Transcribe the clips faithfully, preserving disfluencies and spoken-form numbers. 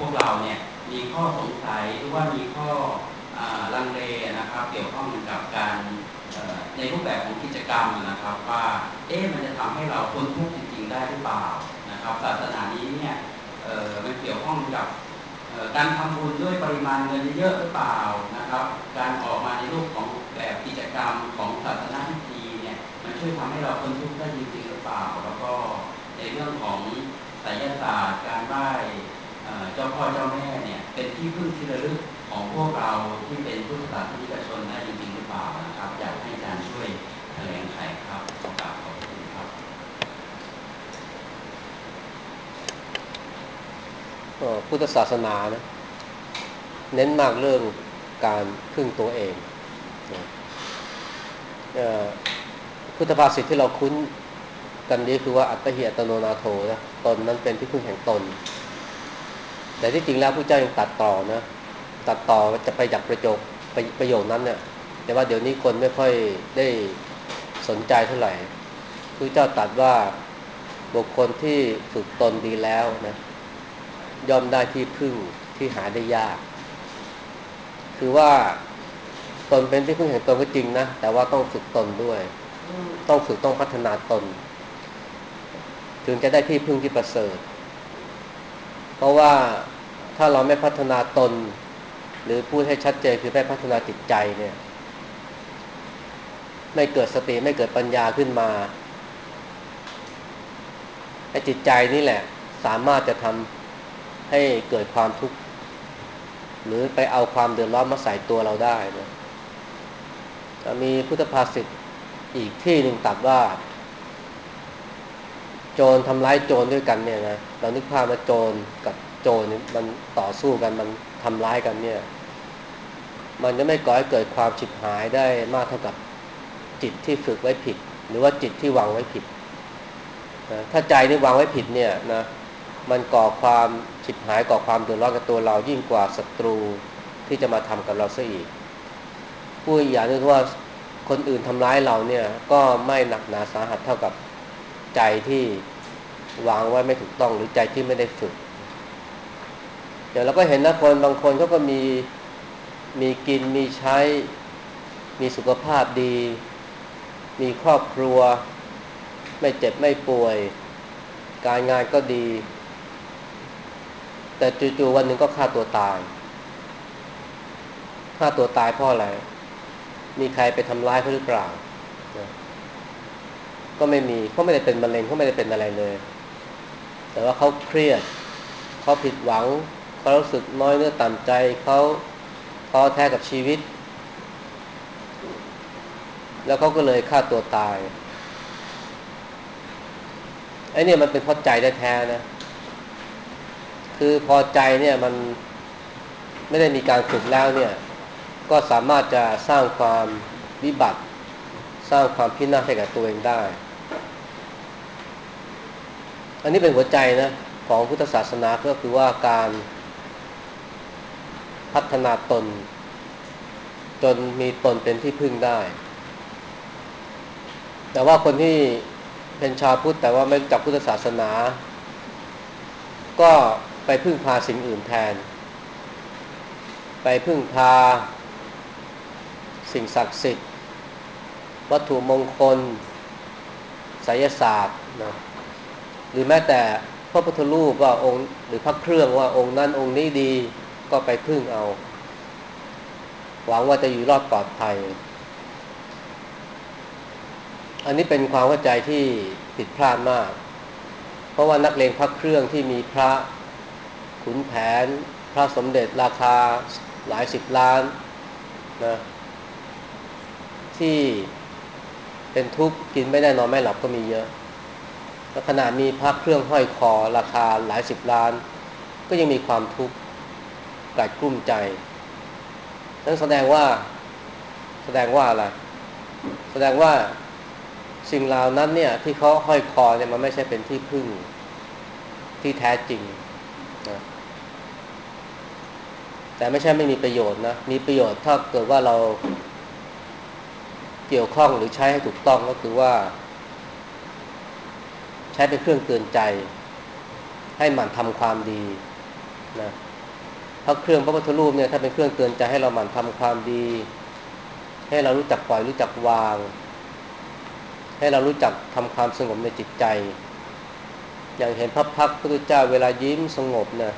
วกเราเนี่ยมีข้อสงสัยหรือว่ามีข้อลังเลนะครับเกี่ยวข้องกับการในรูปแบบของกิจกรรมนะครับว่าเอ๊ะมันจะทำให้เราพ้นทุกข์จริงๆได้หรือเปล่านะครับศาสนานี้เนี่ยมันเกี่ยวข้องกับการทำบุญด้วยปริมาณเงินเยอะหรือเปล่านะครับการออกมาในรูปของแบบกิจกรรมของศาสนาพิธีเนี่ยมันช่วยทำให้เราพ้นทุกข์ได้จริงๆหรือเปล่าแล้วก็ในเรื่องของไสยศาสตร์การไหว้เจ้าพ่อเจ้าแม่เนี่ยเป็นที่พึ่งที่ระลึกของพวกเราที่เป็นพุทธศาสนิกชนได้จริงๆหรือเปล่านะครับอยากให้อาจารย์ช่วยแถลงไขครับขอกราบขอบคุณครับพุทธศาสนานะเน้นมากเรื่องการพึ่งตัวเองพุทธภาษิตที่เราคุ้นกันนี้คือว่าอัตตหิอัตโนนาโถนะตนนั้นเป็นที่พึ่งแห่งตนแต่ที่จริงแล้วพระเจ้ายังตัดต่อนะตัดต่อจะไปจากประโยคประโยคนั้นเนี่ยแต่ว่าเดี๋ยวนี้คนไม่ค่อยได้สนใจเท่าไหร่พระเจ้าตรัสว่าบุคคลที่ฝึกตนดีแล้วนะย่อมได้ที่พึ่งที่หาได้ยากคือว่าตนเป็นที่พึ่งแห่งตนก็จริงนะแต่ว่าต้องฝึกตนด้วยต้องฝึกต้องพัฒนาตนถึงจะได้ที่พึ่งที่ประเสริฐเพราะว่าถ้าเราไม่พัฒนาตนหรือพูดให้ชัดเจนคือไม่พัฒนาจิตใจเนี่ยไม่เกิดสติไม่เกิดปัญญาขึ้นมาไอ้จิตใจนี่แหละสามารถจะทำให้เกิดความทุกข์หรือไปเอาความเดือดร้อนมาใส่ตัวเราได้นะมีพุทธภาษิตอีกที่หนึ่งตรัสว่าโจรทำร้ายโจรด้วยกันเนี่ยนะเรานึกภาพว่าโจรกับโจรมันต่อสู้กันมันทำร้ายกันเนี่ยมันจะไม่ก่อให้เกิดความฉิบหายได้มากเท่ากับจิตที่ฝึกไว้ผิดหรือว่าจิตที่วางไว้ผิดนะถ้าใจนี่วางไว้ผิดเนี่ยนะมันก่อความฉิบหายก่อความเดือดร้อนกับตัวเรายิ่งกว่าศัตรูที่จะมาทำกับเราซะอีกพูดอีกอย่างนึงว่าคนอื่นทำร้ายเราเนี่ยก็ไม่หนักหนาสาหัสเท่ากับใจที่วางไว้ไม่ถูกต้องหรือใจที่ไม่ได้ฝึกเดี๋ยวเราก็เห็นนะคนบางคนเขาก็มีมีกินมีใช้มีสุขภาพดีมีครอบครัวไม่เจ็บไม่ป่วยการงานก็ดีแต่จู่ๆวันหนึ่งก็ฆ่าตัวตายฆ่าตัวตายเพราะอะไรมีใครไปทำร้ายเขาหรือเปล่าก็ไม่มีเขาไม่ได้เป็นมะเร็งเขาไม่ได้เป็นอะไรเลยแต่ว่าเขาเครียดเขาผิดหวังเขารู้สึกน้อยเนื้อต่ำใจเขาท้อแท้กับชีวิตแล้วเขาก็เลยฆ่าตัวตายไอ้นี่มันเป็นเพราะใจแท้ๆนะคือพอใจเนี่ยมันไม่ได้มีการฝึกแล้วเนี่ยก็สามารถจะสร้างความวิบัติสร้างความพินาศให้กับตัวเองได้อันนี้เป็นหัวใจนะของพุทธศาสนาก็คือว่าการพัฒนาตนจนมีตนเป็นที่พึ่งได้แต่ว่าคนที่เป็นชาวพุทธแต่ว่าไม่รู้จักพุทธศาสนาก็ไปพึ่งพาสิ่งอื่นแทนไปพึ่งพาสิ่งศักดิ์สิทธิ์วัตถุมงคลไสยศาสตร์นะหรือแม้แต่พระพุทธรูปว่าองค์หรือพระเครื่องว่าองค์นั้นองค์นี้ดีก็ไปพึ่งเอาหวังว่าจะอยู่รอดปลอดภัยอันนี้เป็นความเข้าใจที่ผิดพลาดมากเพราะว่านักเลงพระเครื่องที่มีพระขุนแผนพระสมเด็จราคาหลายสิบล้านนะที่เป็นทุกข์กินไม่ได้นอนไม่หลับก็มีเยอะแล้วขนาดมีพระเครื่องห้อยคอราคาหลายสิบล้านก็ยังมีความทุกข์กัดกลุ้มใจนั่นแสดงว่าแสดงว่าอะไรแสดงว่าสิ่งเหล่านั้นเนี่ยที่เขาห้อยคอเนี่ยมันไม่ใช่เป็นที่พึ่งที่แท้จริงนะแต่ไม่ใช่ไม่มีประโยชน์นะมีประโยชน์ถ้าเกิดว่าเราเกี่ยวข้องหรือใช้ให้ถูกต้องก็คือว่าใช้เป็นเครื่องเตือนใจให้หมั่นทำความดีนะพระเครื่องพระพุทธรูปเนี่ยถ้าเป็นเครื่องเตือนใจให้เราหมั่นทำความดีให้เรารู้จักปล่อยรู้จักวางให้เรารู้จักทำความสงบในจิตใจอย่างเห็นพระพักตร์พระพุทธเจ้าเวลายิ้มสงบเนี่ย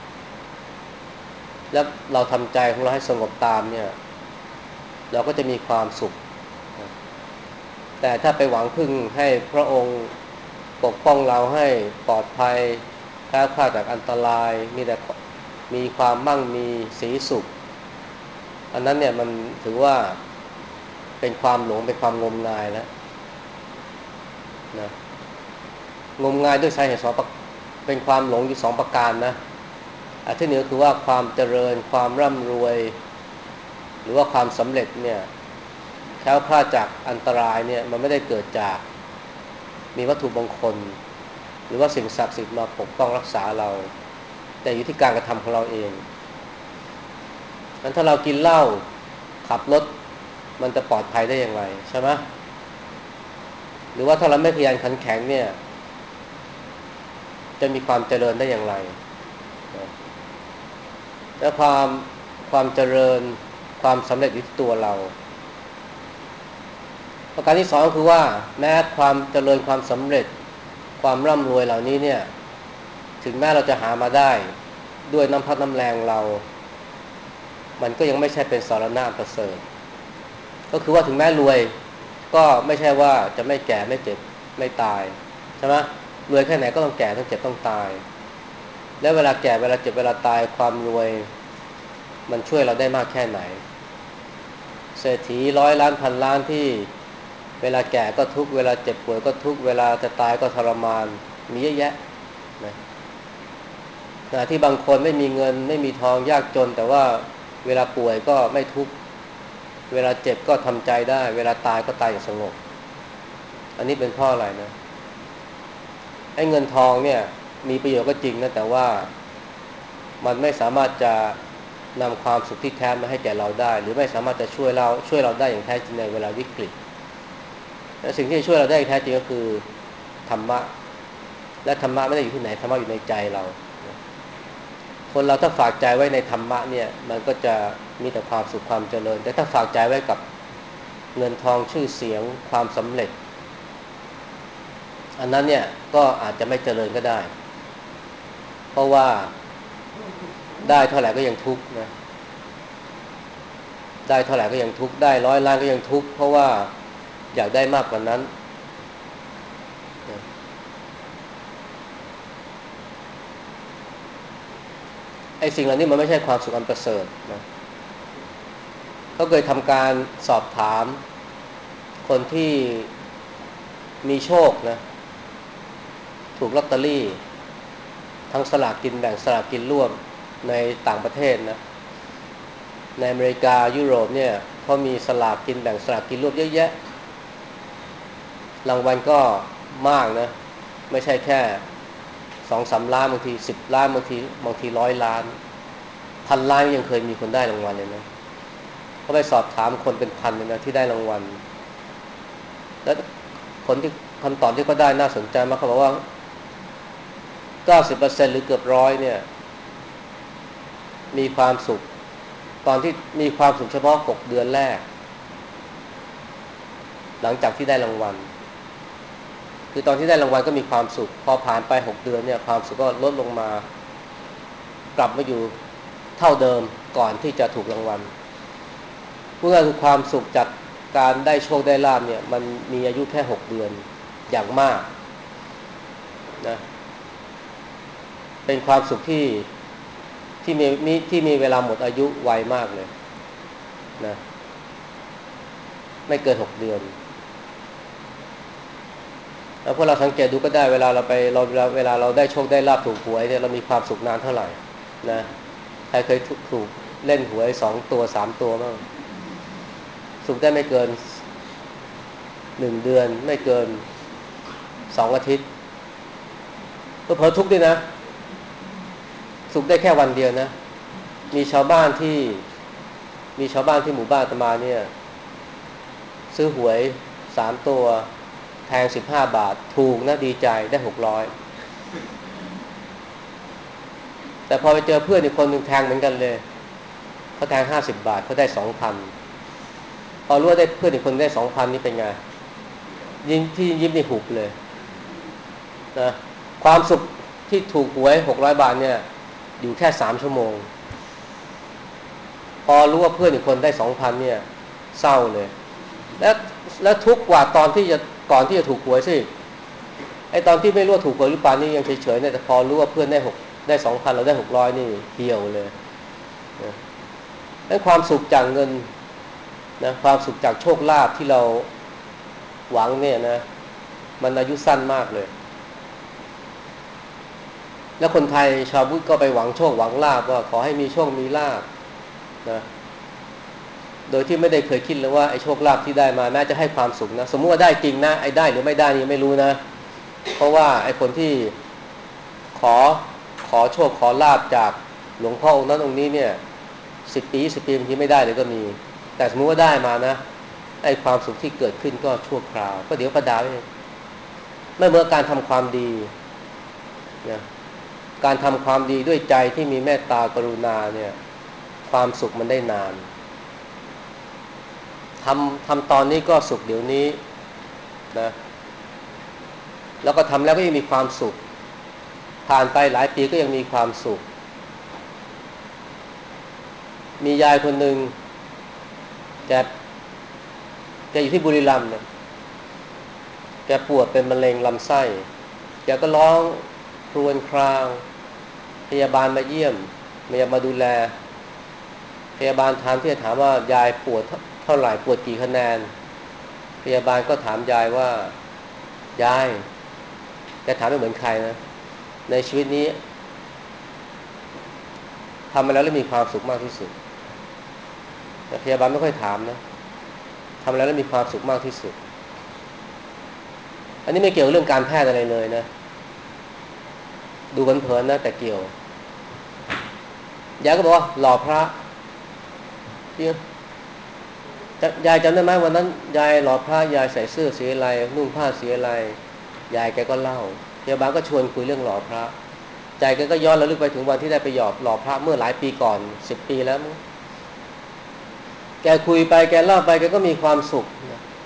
แล้วเราทำใจของเราให้สงบตามเนี่ยเราก็จะมีความสุขแต่ถ้าไปหวังพึ่งให้พระองค์ปกป้องเราให้ปลอดภัยแคล้วคลาดจากอันตรายมีแต่มีความมั่งมีสีสุขอันนั้นเนี่ยมันถือว่าเป็นความหลงเป็นความงมงายแล้วนะงมงายด้วยสาเหตุสองเป็นความหลงอยู่สองประการนะอันที่หนึ่งคือว่าความเจริญความร่ำรวยหรือว่าความสำเร็จเนี่ยแคล้วคลาดจากอันตรายเนี่ยมันไม่ได้เกิดจากมีวัตถุมงคลหรือว่าสิ่งศักดิ์สิทธิ์มาปกป้องรักษาเราแต่อยู่ที่การกระทำของเราเองงั้นถ้าเรากินเหล้าขับรถมันจะปลอดภัยได้อย่างไรใช่ไหมหรือว่าถ้าเราไม่พยายามขันแข็งเนี่ยจะมีความเจริญได้อย่างไรและความความเจริญความสำเร็จอยู่ที่ตัวเราประการที่สองคือว่าแม้ความเจริญความสำเร็จความร่ำรวยเหล่านี้เนี่ยถึงแม้เราจะหามาได้ด้วยน้ำพักน้ำแรงเรามันก็ยังไม่ใช่เป็นสรณะประเสริฐก็คือว่าถึงแม้รวยก็ไม่ใช่ว่าจะไม่แก่ไม่เจ็บไม่ตายใช่ไหมรวยแค่ไหนก็ต้องแก่ต้องเจ็บต้องตายแล้วเวลาแก่เวลาเจ็บเวลาตายความรวยมันช่วยเราได้มากแค่ไหนเศรษฐีร้อยล้านพันล้านที่เวลาแก่ก็ทุกข์เวลาเจ็บป่วยก็ทุกข์เวลาจะตายก็ทรมานมีเยอะแยะนะนะที่บางคนไม่มีเงินไม่มีทองยากจนแต่ว่าเวลาป่วยก็ไม่ทุกข์เวลาเจ็บก็ทำใจได้เวลาตายก็ตายอย่างสงบอันนี้เป็นเพราะอะไรนะไอ้เงินทองเนี่ยมีประโยชน์ก็จริงนะแต่ว่ามันไม่สามารถจะนำความสุขที่แท้มาให้แก่เราได้หรือไม่สามารถจะช่วยเราช่วยเราได้อย่างแท้จริงในเวลาวิกฤตและสิ่งที่จะช่วยเราได้อย่างแท้จริงก็คือธรรมะและธรรมะไม่ได้อยู่ที่ไหนธรรมะอยู่ในใจเราคนเราถ้าฝากใจไว้ในธรรมะเนี่ยมันก็จะมีแต่ความสุขความเจริญแต่ถ้าฝากใจไว้กับเงินทองชื่อเสียงความสำเร็จอันนั้นเนี่ยก็อาจจะไม่เจริญก็ได้เพราะว่าได้เท่าไหร่ก็ยังทุกข์นะได้เท่าไหร่ก็ยังทุกข์ได้ร้อยล้านก็ยังทุกข์เพราะว่าอยากได้มากกว่านั้นไอ้สิ่งเหล่านี้มันไม่ใช่ความสุขอันประเสริฐนะเขาเคยทำการสอบถามคนที่มีโชคนะถูกลอตเตอรี่ทั้งสลากกินแบ่งสลากกินรวมในต่างประเทศนะในอเมริกายุโรปเนี่ยเขามีสลากกินแบ่งสลากกินรวมเยอะแยะรางวัลก็มากนะไม่ใช่แค่สองสามล้านบางทีสิบล้านบางทีบางทีร้อยล้านพันล้านยังเคยมีคนได้รางวัลเลยนะเขาไปสอบถามคนเป็นพันเลยนะที่ได้รางวัลแล้วคนที่คำตอบที่เขาได้น่าสนใจมากเขาบอกว่าเก้าสิบเปอร์เซ็นต์หรือเกือบร้อยเนี่ยมีความสุขตอนที่มีความสุขเฉพาะหกเดือนแรกหลังจากที่ได้รางวัลคือตอนที่ได้รางวัลก็มีความสุขพอผ่านไปหกเดือนเนี่ยความสุขก็ลดลงมากลับมาอยู่เท่าเดิมก่อนที่จะถูกรางวัลพูดง่ายๆคือความสุขจากการได้โชคได้ลาภเนี่ยมันมีอายุแค่หกเดือนอย่างมากนะเป็นความสุขที่ที่มีที่มีเวลาหมดอายุไวมากเลยนะไม่เกินหกเดือนแล้วพวกเราสังเกตดูก็ได้เวลาเราไปเราเวลาเราได้โชคได้ลาภถูกหวยเนี่ยเรามีความสุขนานเท่าไหร่นะใครเคยถูกเล่นหวยสองตัวสามตัวบ้างสุขได้ไม่เกินหนึ่งเดือนไม่เกินสองอาทิตย์เผลอๆทุกข์ด้วยนะสุขได้แค่วันเดียวนะมีชาวบ้านที่มีชาวบ้านที่หมู่บ้านอาตมาเนี่ยซื้อหวยสามตัวแทงสิบห้าบาทถูกนะดีใจได้หกร้อยแต่พอไปเจอเพื่อนอีกคนหนึ่งแทงเหมือนกันเลยเขาแทงห้าสิบบาทเขาได้สองพันพอรู้ว่าได้เพื่อนอีกคนได้สองพันนี่เป็นไงยิ้มที่ยิ้มในหุบเลยนะความสุขที่ถูกหวยหกร้อยบาทเนี่ยอยู่แค่สามชั่วโมงพอรู้ว่าเพื่อนอีกคนได้สองพันเนี่ยเศร้าเลยและและทุกข์กว่าตอนที่จะก่อนที่จะถูกหวยสิไอตอนที่ไม่รู้ว่าถูกหวยหรือเปล่านี่ยังเฉยๆเนี่ยแต่พอรู้ว่าเพื่อนได้หกได้สองพันเราได้หกร้อยนี่เหี่ยวเลยนะและความสุขจากเงินนะความสุขจากโชคลาภที่เราหวังเนี่ยนะมันอายุสั้นมากเลยแล้วคนไทยชาวพุทธก็ไปหวังโชคหวังลาภว่าขอให้มีโชคมีลาภนะโดยที่ไม่ได้เคยคิดเลยว่าไอ้โชคลาภที่ได้มาแม้จะให้ความสุขนะสมมุติว่าได้จริงนะไอ้ได้หรือไม่ได้นี่ไม่รู้นะเพราะว่าไอ้คนที่ขอขอโชคขอลาภจากหลวงพ่อองค์นั้นองค์นี้เนี่ยสิบปีสิบปีบางทีไม่ได้เลยก็มีแต่สมมุติว่าได้มานะไอ้ความสุขที่เกิดขึ้นก็ชั่วคราวก็เดี๋ยวประดาเองไม่เหมือนการทำความดีนะการทำความดีด้วยใจที่มีเมตตากรุณาเนี่ยความสุขมันได้นานทำทำตอนนี้ก็สุขเดี๋ยวนี้นะแล้วก็ทำแล้วก็ยังมีความสุขผ่านไปหลายปีก็ยังมีความสุขมียายคนหนึ่งแกแกอยู่ที่บุรีรัมย์เนี่ยแกปวดเป็นมะเร็งลำไส้แกก็ร้องครวญครางพยาบาลมาเยี่ยมพยาบาลมาดูแลพยาบาลถามที่จะถามว่ายายปวดเท่าไหร่ปวดกี่คะแนนพยาบาลก็ถามยายว่ายายแกถามไม่เหมือนใครนะในชีวิตนี้ทำมาแล้วแล้วมีความสุขมากที่สุดแต่พยาบาลไม่ค่อยถามนะทำแล้วแล้วมีความสุขมากที่สุดอันนี้ไม่เกี่ยวกับเรื่องการแพทย์อะไรเลยนะดูเพลินๆนะแต่เกี่ยวยายก็บอกว่าหล่อพระยายจำได้ไหมวันนั้นยายหล่อพระยายใส่เสื้อสีอะไรนุ่งผ้าสีอะไรยายแกก็เล่าพยาบาลก็ชวนคุยเรื่องหล่อพระใจแกก็ย้อนระลึกไปถึงวันที่ได้ไปหยอดหล่อพระเมื่อหลายปีก่อนสิบปีแล้วแกคุยไปแกเล่าไปแกก็มีความสุข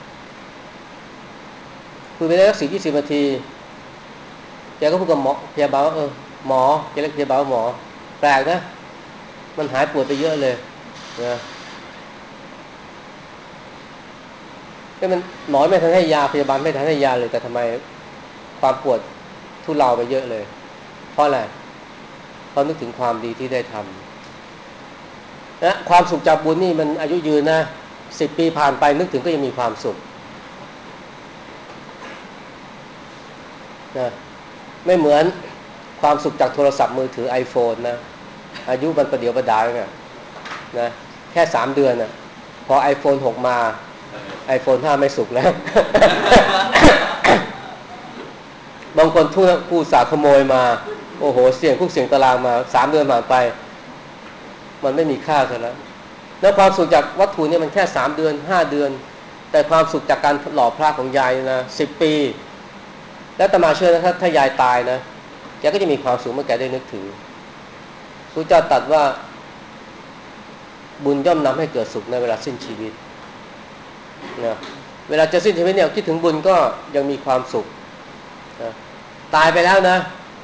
คุยไปได้สักสิบยี่สิบนาทีแกก็พูดกับหมอพยาบาลว่าเออหมอแกเรียกพยาบาลว่าหมอแปลกนะมันหายปวดไปเยอะเลยนะก็มันหมอไม่ทันให้ยาพยาบาลไม่ทันให้ยาเลยแต่ทำไมความปวดทุเลาไปเยอะเลยเพราะอะไรเพราะนึกถึงความดีที่ได้ทำนะความสุขจากบุญนี่มันอายุยืนนะสิบปีผ่านไปนึกถึงก็ยังมีความสุขนะไม่เหมือนความสุขจากโทรศัพท์มือถือ iPhone นะอายุมันประเดี๋ยวประดาเนี่ยนะแค่สามเดือนนะพอ iPhone หกมา iPhone ห้าไม่สุขแล้วบางคนผู้ผู้สาขโมยมาโอ้โหเสี่ยงคุกเสี่ยงตารางมาสามเดือนผ่านไปมันไม่มีค่าซะแล้วแล้วความสุขจากวัตถุเนี่ยมันแค่สามเดือนห้าเดือนแต่ความสุขจากการหล่อพระของยายนะสิบปีแล้วอาตมาเชื่อนะถ้าถ้ายายตายนะแกก็จะมีความสุขเมื่อแกได้นึกถึงพระเจ้าตรัสว่าบุญย่อมนำให้เกิดสุขในเวลาสิ้นชีวิตนะเวลาจะสิ้นชีวิตเนี่ยคิดถึงบุญก็ยังมีความสุขนะตายไปแล้วนะ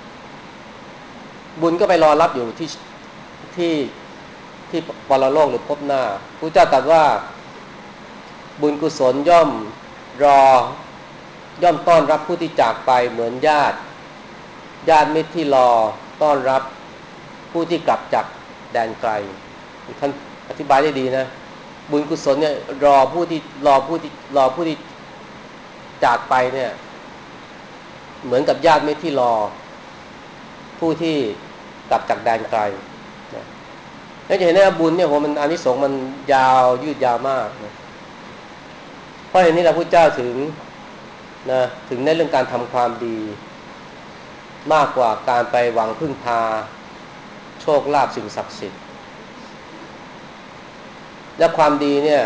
บุญก็ไปรอรับอยู่ที่ที่ที่ปรโลกหรือภพหน้าพระเจ้าตรัสว่าบุญกุศลย่อมรอย่อมต้อนรับผู้ที่จากไปเหมือนญาติญาติมิตรที่รอต้อนรับผู้ที่กลับจากแดนไกลท่านอธิบายได้ดีนะบุญกุศลเนี่ยรอผู้ที่รอผู้ที่รอผู้ที่จากไปเนี่ยเหมือนกับญาติมิตรที่รอผู้ที่กลับจากแดนไกลนะแล้วจะเห็นว่าบุญเนี่ยโหมันอานิสงส์มันยาวยืดยาวมากนะเพราะอย่างนี้เราพระเจ้าถึงนะถึงในเรื่องการทำความดีมากกว่าการไปหวังพึ่งพาโชคลาภสิ่งศักดิ์สิทธิ์และความดีเนี่ย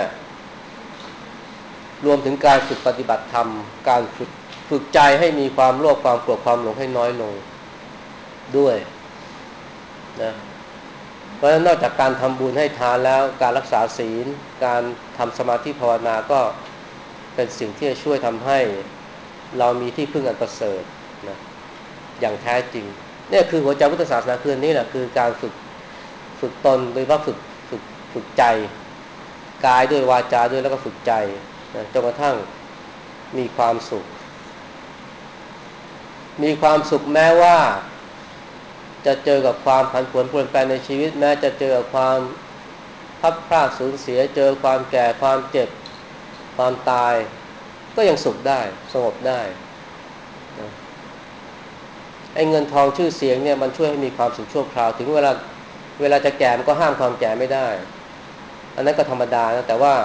รวมถึงการฝึกปฏิบัติธรรมการฝึกฝึกใจให้มีความโลภความโกรธความหลงให้น้อยลงด้วยนะเพราะฉะนั้นนอกจากการทำบุญให้ทานแล้วการรักษาศีลการทำสมาธิภาวนาก็เป็นสิ่งที่จะช่วยทำให้เรามีที่พึ่งอันประเสริฐนะอย่างแท้จริงเนี่ยคือหัวใจพุทธศาสนาคือนี่แหละคือการฝึกฝึกตนโดยว่าฝึกฝึกฝึกใจกายด้วยวาจาด้วยแล้วก็ฝึกใจนะจนกระทั่งมีความสุขมีความสุขแม้ว่าจะเจอกับความผันผวนเปลี่ยนแปลงในชีวิตแม้จะเจอความพัดพรากสูญเสียเจอความแก่ความเจ็บความตายก็ยังสุขได้สงบได้นะไอ้เงินทองชื่อเสียงเนี่ยมันช่วยให้มีความสุขชั่วคราวถึงเวลาเวลาจะแก่มันก็ห้ามความแก่ไม่ได้อันนั้นก็ธรรมดานะแต่ว่า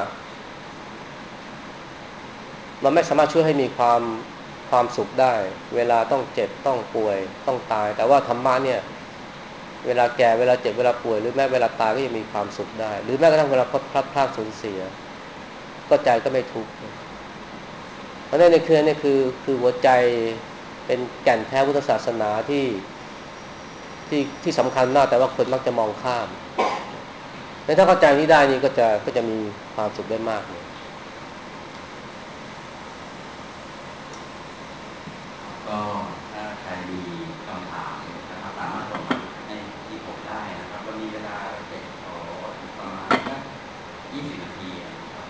มันไม่สามารถช่วยให้มีความความสุขได้เวลาต้องเจ็บต้องป่วยต้องตายแต่ว่าธรรมะเนี่ยเวลาแก่เวลาเจ็บเวลาป่วยหรือแม้เวลาตายก็ยังมีความสุขได้หรือแม้กระทั่งเวลาพลัดพรากสูญเสียก็ใจก็ไม่ทุกข์เพราะนั่นนี่คือนี่คือคือหัวใจเป็นแก่นแท้พุทธศาสนาที่ที่ที่สำคัญมากแต่ว่าคนมักจะมองข้ามแต่ถ้าเข้าใจนี้ได้นี่ก็จะก็จะมีความสุขได้มากเลยก็ถ้าใครมีคำถามนะครับสามารถส่งมาให้ที่ผมได้นะครับเรามีเวลาเก็บขอประมาณสักยี่สิบนาทีนะครับ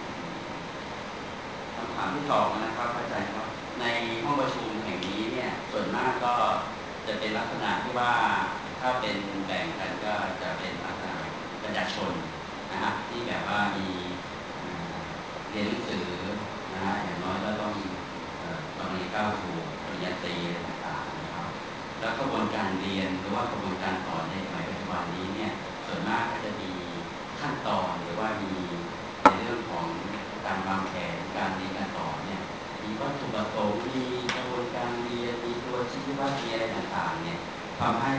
คำถามที่สองนะครับอาจารย์ครับในห้องประชุมแห่งนี้เนี่ยส่วนมากก็จะเป็นลักษณะที่ว่าถ้าเป็นแบ่งกันก็จะเป็นลักษณะประชาชนนะฮะที่แบบว่ามีเรียนหนังสือนะฮะอย่างน้อยก็ต้องตอนนี้ก้าวสู่ปริญญาตรีอะไรต่างๆนะครับแล้วกระบวนการเรียนหรือว่ากระบวนการสอนในสมัยปัจจุบันนี้เนี่ยส่วนมากก็จะมีขั้นตอนหรือว่ามีในเรื่องของการวางแผนการเรียนการสอนเนี่ยมีวัตถุประสงค์มีกระบวนการเรียนมีตัวชี้วัดมีอะไรต่างๆเนี่ยทำให้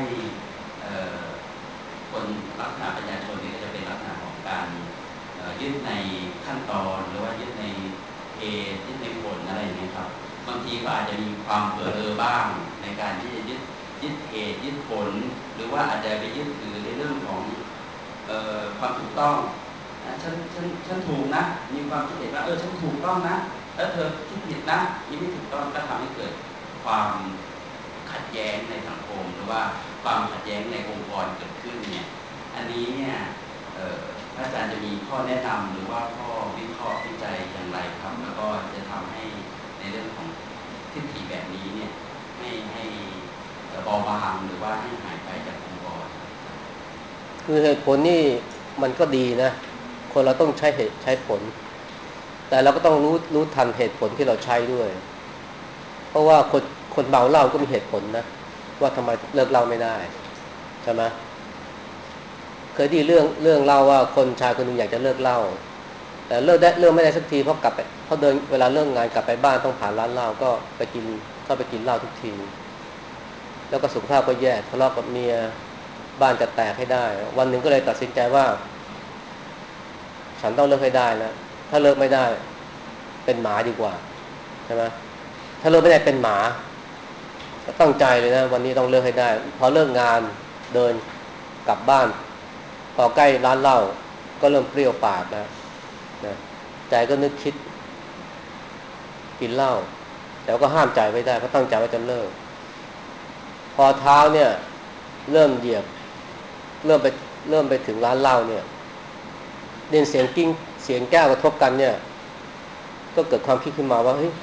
คนลักษณะประชาชนเนี่ยก็จะเป็นลักษณะของการยึดในขั้นตอนหรือว่ายึดในเหตุยึดในผลอะไรอย่างนี้ครับบางทีก็อาจจะมีความเผลอเลอบ้างในการที่จะยึดยึดเหตุยึดผลหรือว่าอาจจะไปยึดถือในเรื่องของเอ่อความถูกต้องนะฉันฉันฉันถูกนะมีความคิดเห็นว่าเออฉันถูกต้องนะแล้วเธอคิดผิดนะนี่ไม่ถูกต้องก็ทำให้เกิดความขัดแย้งในสังคมหรือว่าความขัดแย้งในองค์กรเกิดขึ้นเนี่ยอันนี้เนี่ยอาจารย์จะมีข้อแนะนำหรือว่าข้อวิเคราะห์วิจัยอย่างไรครับแล้วก็จะทำให้ในเรื่องของทิฏฐิแบบนี้เนี่ยให้ให้เบาบางหรือว่าให้หายไปจากองค์กรคือเหตุผลนี่มันก็ดีนะคนเราต้องใช้เหตุใช้ผลแต่เราก็ต้องรู้รู้ทันเหตุผลที่เราใช้ด้วยเพราะว่าคนคนเมาเหล้าก็มีเหตุผลนะว่าทำไมเลิกเหล้าไม่ได้ใช่ไหมเคยได้เรื่องเรื่องเล่าว่าคนชายคนหนึ่งอยากจะเลิกเหล้าแต่เลิกได้เลิกไม่ได้สักทีเพราะกลับไปเขาเดินเวลาเลิกงานกลับไปบ้านต้องผ่านร้านเหล้าก็ไปกินก็ไปกินเหล้าทุกทีแล้วก็สุขภาพก็แย่ทะเลาะกับเมียบ้านจะแตกให้ได้วันหนึ่งก็เลยตัดสินใจว่าฉันต้องเลิกให้ได้นะถ้าเลิกไม่ได้เป็นหมาดีกว่าใช่ไหมถ้าเลิกไม่ได้เป็นหมาก็ตั้งใจเลยนะวันนี้ต้องเลิกให้ได้พอเลิกงานเดินกลับบ้านพอใกล้ร้านเหล้าก็เริ่มเปรี้ยวปากแล้วนะใจก็นึกคิดกินเหล้าแต่ก็ห้ามใจไว้ได้เพราะตั้งใจว่าจะเลิกพอเท้าเนี่ยเริ่มเหยียบเริ่มไปเริ่มไปถึงร้านเหล้าเนี่ยเด่นเสียงกิ้งเสียงแก้วกระทบกันเนี่ยก็เกิดความคิดขึ้นมาว่าเฮ้ย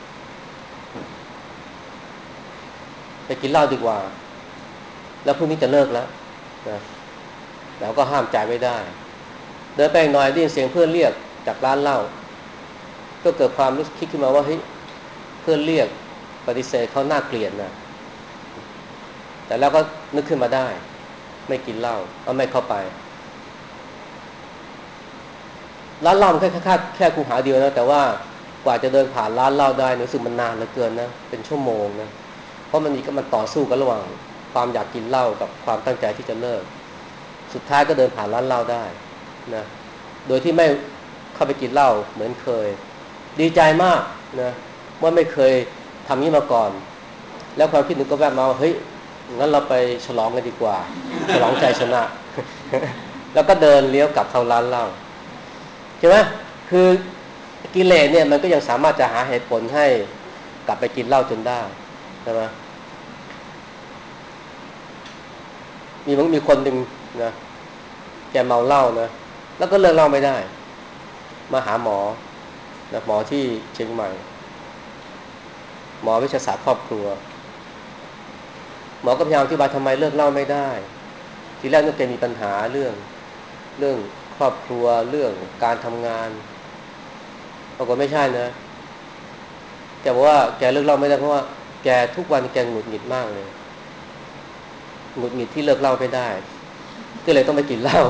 ไปกินเหล้าดีกว่าแล้วพรุ่งนี้จะเลิกแล้วนะแล้วก็ห้ามใจไว้ได้เดินไปหน่อยได้ยินเสียงเพื่อนเรียกจากร้านเหล้าก็เกิดความรู้คิดขึ้นมาว่าเฮ้ยเพื่อนเรียกปฏิเสธเขาน่าเกลียดนะแต่แล้วก็นึกขึ้นมาได้ไม่กินเหล้าเอาไม่เข้าไปร้านเหล้ามันแค่แค่แค่คูหาเดียวนะแต่ว่ากว่าจะเดินผ่านร้านเหล้าได้รู้สึกมันนานเหลือเกินนะเป็นชั่วโมงนะเพราะมันมีก็มันต่อสู้กันระหว่างความอยากกินเหล้ากับความตั้งใจที่จะเลิกสุดท้ายก็เดินผ่านร้านเหล้าได้นะโดยที่ไม่เข้าไปกินเหล้าเหมือนเคยดีใจมากนะว่าไม่เคยทำนี้มาก่อนแล้วความคิดหนึ่งก็แวบมาว่าเฮ้ยงั้นเราไปฉลองกันดีกว่าฉลองใจชนะแล้วก็เดินเลี้ยวกลับเข้าร้านเหล้าใช่ไหมคือกิเลสเนี่ยมันก็ยังสามารถจะหาเหตุผลให้กลับไปกินเหล้าจนได้ใช่ไหมมีมันมีคนหนึ่งนะแกเมาเหล้านะแล้วก็เลิกเหล้าไม่ได้มาหาหมอนะหมอที่เชียงใหม่หมอวิชาศาสตร์ครอบครัวหมอก็พยายามอธิบายทำไมเลิกเหล้าไม่ได้ทีแรกนึกแกมีปัญหาเรื่องเรื่องครอบครัวเรื่องการทำงานปรากฏไม่ใช่นะแกบอกว่าแกเลิกเหล้าไม่ได้เพราะว่าแกทุกวันแกหงุดหงิดมากเลยหงุดหงิดที่เลิกเหล้าไม่ได้ก็เลยต้องไปกินเหล้า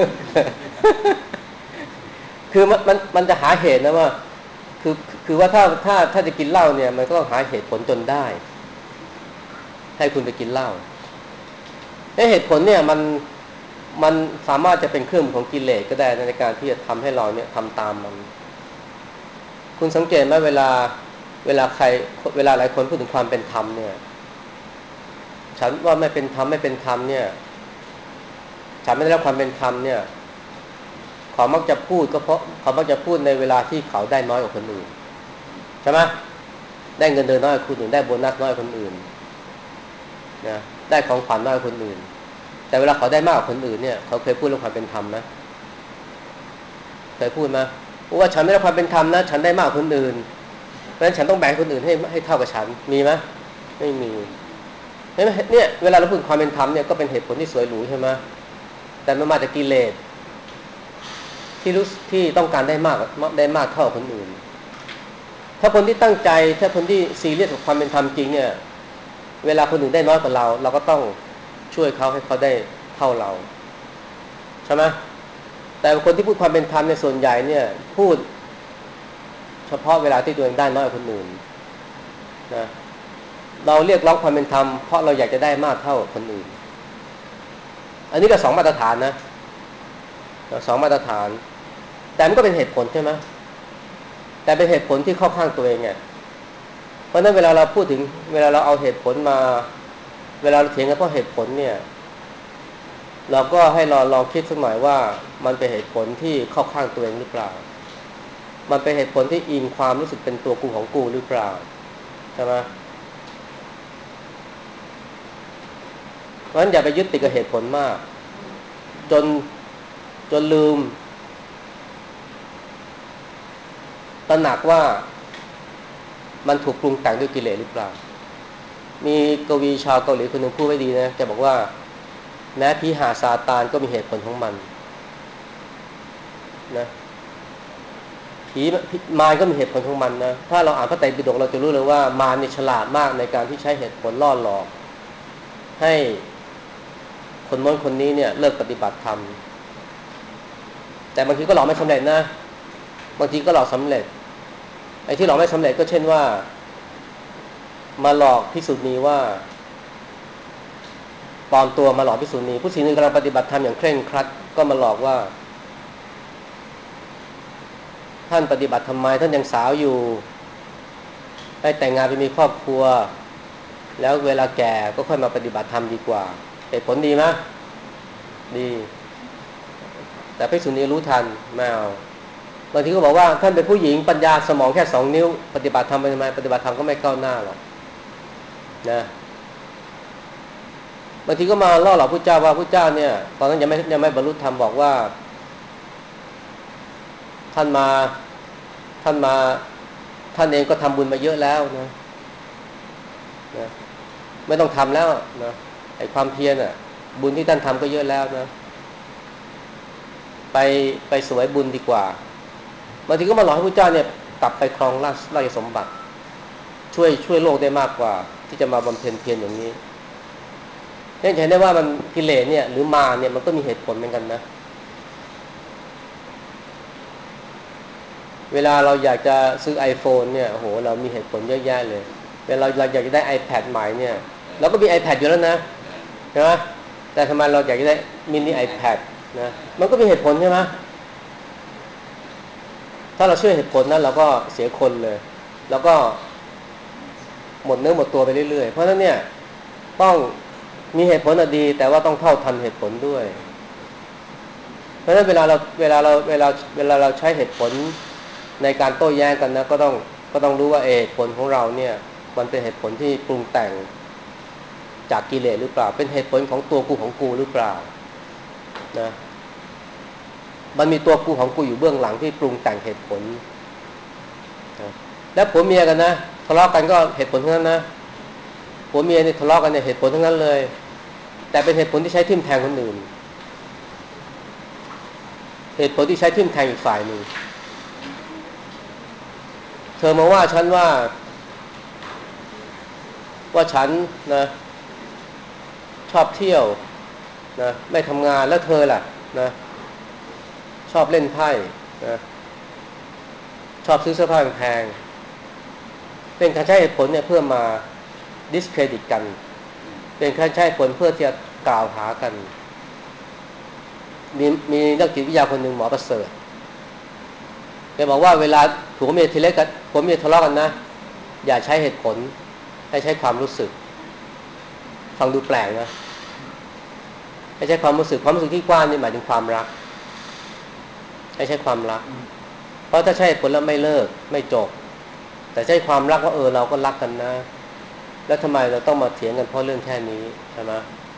คือมันมันมันจะหาเหตุนะว่าคือคือว่าถ้าถ้าถ้าจะกินเหล้าเนี่ยมันก็ต้องหาเหตุผลจนได้ให้คุณไปกินเหล้าไอ้เหตุผลเนี่ยมันมันสามารถจะเป็นเครื่องมือของกิเลสก็ได้ในการที่จะทำให้เราเนี่ยทำตามมันคุณสังเกตไหมเวลาเวลาใครเวลาหลายคนพูดถึงความเป็นธรรมเนี่ยฉันว่าไม่เป็นธรรมไม่เป็นธรรมเนี่ยฉันไม่ได้รับความเป็นธรรมเนี่ยเขามักจะพูดก็เพราะเขามักจะพูดในเวลาที่เขาได้น้อยกว่าคนอื่นใช่ไหมได้เงินเดือนน้อยกว่าคนอื่นได้โบนัสน้อยกว่าคนอื่นนะได้ของขวัญน้อยกว่าคนอื่นแต่เวลาเขาได้มากกว่าคนอื่นเนี่ยเขาเคยพูดเรื่องความเป็นธรรมไหมเคยพูดไหมว่าฉันไม่ได้ความเป็นธรรมนะฉันได้มากกว่าคนอื่นเพราะฉะนั้นฉันต้องแบ่งคนอื่นให้ให้เท่ากับฉันมีไหมไม่มีเนี่ยเวลาเราพูดความเป็นธรรมเนี่ยก็เป็นเหตุผลที่สวยหรูใช่ไหมแต่มันมาจากกิเลสที่รู้ที่ต้องการได้มากได้มากเท่าคนอื่นถ้าคนที่ตั้งใจถ้าคนที่ซีเรียสกับความเป็นธรรมจริงเนี่ยเวลาคนอื่นได้น้อยกว่าเราเราก็ต้องช่วยเขาให้เขาได้เท่าเราใช่ไหมแต่คนที่พูดความเป็นธรรมในส่วนใหญ่เนี่ยพูดเฉพาะเวลาที่ตัวเองได้น้อยกว่าคนอื่นนะเราเรียกร้องความเป็นธรรมเพราะเราอยากจะได้มากเท่าคนอื่นอันนี้ก็สองมาตรฐานนะสองมาตรฐานแต่มันก็เป็นเหตุผลใช่ไหมแต่เป็นเหตุผลที่เข้าข้างตัวเองไงเพราะนั้นเวลาเราพูดถึงเวลาเราเอาเหตุผลมาเวลาเราเถียงกันเพราะเหตุผลเนี่ยเราก็ให้เราลองคิดสักหน่อยว่ามันเป็นเหตุผลที่เข้าข้างตัวเองหรือเปล่ามันเป็นเหตุผลที่อิงความรู้สึกเป็นตัวกูของกูหรือเปล่าใช่ไหมเพราะฉะนั้นอย่าไปยึดติดกับเหตุผลมากจนจนลืมตระหนักว่ามันถูกปรุงแต่งด้วยกิเลสหรือเปล่ามีกวีชาวเกาหลีคนหนึ่งพูดไว้ดีนะแกบอกว่าแม้พิหาซาตานก็มีเหตุผลของมันนะผีมารก็มีเหตุผลของมันนะถ้าเราอ่านพระไตรปิฎกเราจะรู้เลยว่ามารนี่ฉลาดมากในการที่ใช้เหตุผลล่อหลอกให้คนโน้นคนนี้เนี่ยเลิกปฏิบัติธรรมแต่บางทีก็หลอกไม่สำเร็จนะบางทีก็หลอกสำเร็จไอ้ที่หลอกไม่สำเร็จก็เช่นว่ามาหลอกภิกษุณีว่าปลอมตัวมาหลอกภิกษุณีผู้ศิษย์กำลังปฏิบัติธรรมอย่างเคร่งครัดก็มาหลอกว่าท่านปฏิบัติทำไมท่านยังสาวอยู่ให้แต่งงานไปมีครอบครัวแล้วเวลาแก่ก็ค่อยมาปฏิบัติธรรมดีกว่าเหตุผลดีไหมดีแต่ภิกษุณีรู้ทันไม่เอาบางทีก็บอกว่าท่านเป็นผู้หญิงปัญญาสมองแค่สองนิ้วปฏิบัติธรรมไปทำไมปฏิบัติธรรมก็ไม่ก้าวหน้าหรอกนะบางทีก็มาล่อหลอกพระเจ้าว่าพระเจ้าเนี่ยตอนนั้นยังไม่ยังไม่บรรลุธรรมบอกว่าท่านมาท่านมาท่านเองก็ทำบุญมาเยอะแล้วนะนะไม่ต้องทำแล้วนะไอ้ความเพียรอ่ะบุญที่ท่านทำก็เยอะแล้วนะไปไปสวยบุญดีกว่าบางทีก็มาหลอกให้พระเจ้าเนี่ยกลับไปครองราชราชสมบัติช่วยช่วยโลกได้มากกว่าที่จะมาบำเพ็ญเพียรอย่างนี้เห็นได้ว่ามันกิเลสเนี่ยหรือมาเนี่ยมันก็มีเหตุผลเหมือนกันนะเวลาเราอยากจะซื้อ iPhone เนี่ยโอ้โหเรามีเหตุผลเยอะแยะเลยเวลาเราอยากจะได้ iPad ใหม่เนี่ยเราก็มี iPad อยู่แล้วนะใช่ไหมแต่ทำไมเราอยากจะได้มินิ iPad นะมันก็มีเหตุผลใช่ไหมถ้าเราเชื่อเหตุผลนั้นเราก็เสียคนเลยแล้วก็หมดเนื้อหมดตัวไปเรื่อยๆเพราะฉะนั้นเนี่ยต้องมีเหตุผลอะดีแต่ว่าต้องเท่าทันเหตุผลด้วยเพราะฉะนั้นเวลาเราเวลาเราเวลาเวลาเราใช้เหตุผลในการโต้แย้งกันนะก็ต้องก็ต้องรู้ว่าเหตุผลของเราเนี่ยมันเป็นเหตุผลที่ปรุงแต่งจากกิเลสหรือเปล่าเป็นเหตุผลของตัวกูของกูหรือเปล่านะมันมีตัวกูของกูอยู่เบื้องหลังที่ปรุงแต่งเหตุผลนะแล้วผัวเมียกันนะทะเลาะกันก็เหตุผลทั้งนั้นนะผัวเมียนี่ทะเลาะกันเนี่ยเหตุผลทั้งนั้นเลยแต่เป็นเหตุผลที่ใช้ทิ่มแทงคนอื่นเหตุผลที่ใช้ทิ่มแทงอีกฝ่ายหนึ่งเธอมาว่าฉันว่าว่าฉันนะชอบเที่ยวนะไม่ทำงานแล้วเธอล่ะนะชอบเล่นไพ่นะชอบซื้อเสื้อผ้าแพงเป็นการใช้เหตุผลเนี่ยเพื่อมา discredit กันเป็นการใช้เหตุผลเพื่อที่จะกล่าวหากันมีมีนักจิตวิทยาคนหนึ่งหมอประเสริฐแกบอกว่าเวลาผัวเมียทีเล็กกับผัวเมียทะเลาะกันนะอย่าใช้เหตุผลให้ใช้ความรู้สึกฟังดูแปลกนะให้ใช้ความรู้สึกความรู้สึกที่กว้างนี่หมายถึงความรักให้ใช้ความรักเพราะถ้าใช้เหตุผลแล้วไม่เลิกไม่จบแต่ใช้ความรักว่าเออเราก็รักกันนะแล้วทำไมเราต้องมาเถียงกันเพราะเรื่องแค่นี้ใช่ไหม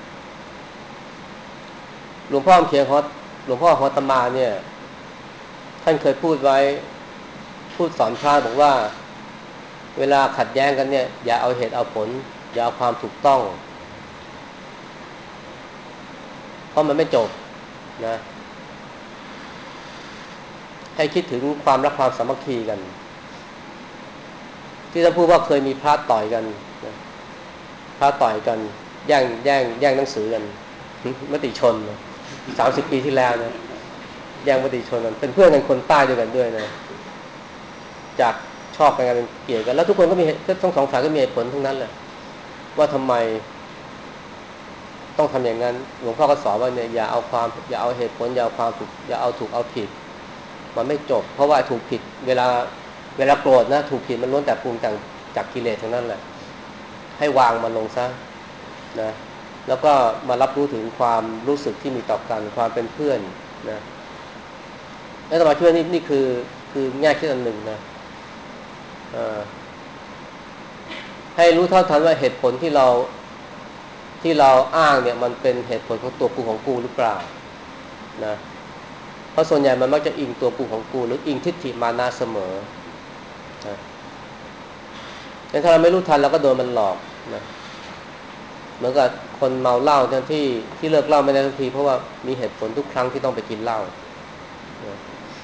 หลวงพ่อเขียนของหลวงพ่อของอาตมาเนี่ยท่านเคยพูดไว้พูดสอนพระบอกว่าเวลาขัดแย้งกันเนี่ยอย่าเอาเหตุเอาผลอย่าเอาความถูกต้องเพราะมันไม่จบนะให้คิดถึงความรักความสามัคคีกันที่ท่านพูดว่าเคยมีพระต่อยกันนะพระต่อยกันแย่งแย่งแย่งหนังสือกันมติชนสามสิบปีที่แล้วนะแย่งมติชนกันเป็นเพื่อนกันคนใต้ด้วยกันด้วยนะจากชอบกันเป็นเกลียดกันแล้วทุกคนก็มีทั้งสองฝ่ายก็มีเหตุผลทั้งนั้นแหละว่าทำไมต้องทำอย่างนั้นหลวงพ่อก็สอนว่าเนี่ยอย่าเอาความอย่าเอาเหตุผลอย่าเอาความถูกอย่าเอาถูกเอาผิดมันไม่จบเพราะว่าถูกผิดเวลาเวลาโกรธนะถูกผิดมันล้วนแต่ปรุงแต่งจากกิเลสทั้งนั้นแหละให้วางมันลงซะนะแล้วก็มารับรู้ถึงความรู้สึกที่มีต่อกันความเป็นเพื่อนนะแล้วมาช่วยนี่นี่คือคือแง่คิดอันหนึ่งนะให้รู้เท่าทันว่าเหตุผลที่เราที่เราอ้างเนี่ยมันเป็นเหตุผลของตัวกูของกูหรือเปล่านะเพราะส่วนใหญ่มันมักจะอิงตัวกูของกูหรืออิงทิฏฐิมานะเสมอนะแต่ถ้าเราไม่รู้ทันเราก็โดนมันหลอกนะเหมือนกับคนเมาเหล้าที่ที่เลิกเหล้าไม่ได้ทุกทีเพราะว่ามีเหตุผลทุกครั้งที่ต้องไปกินเหล้านะ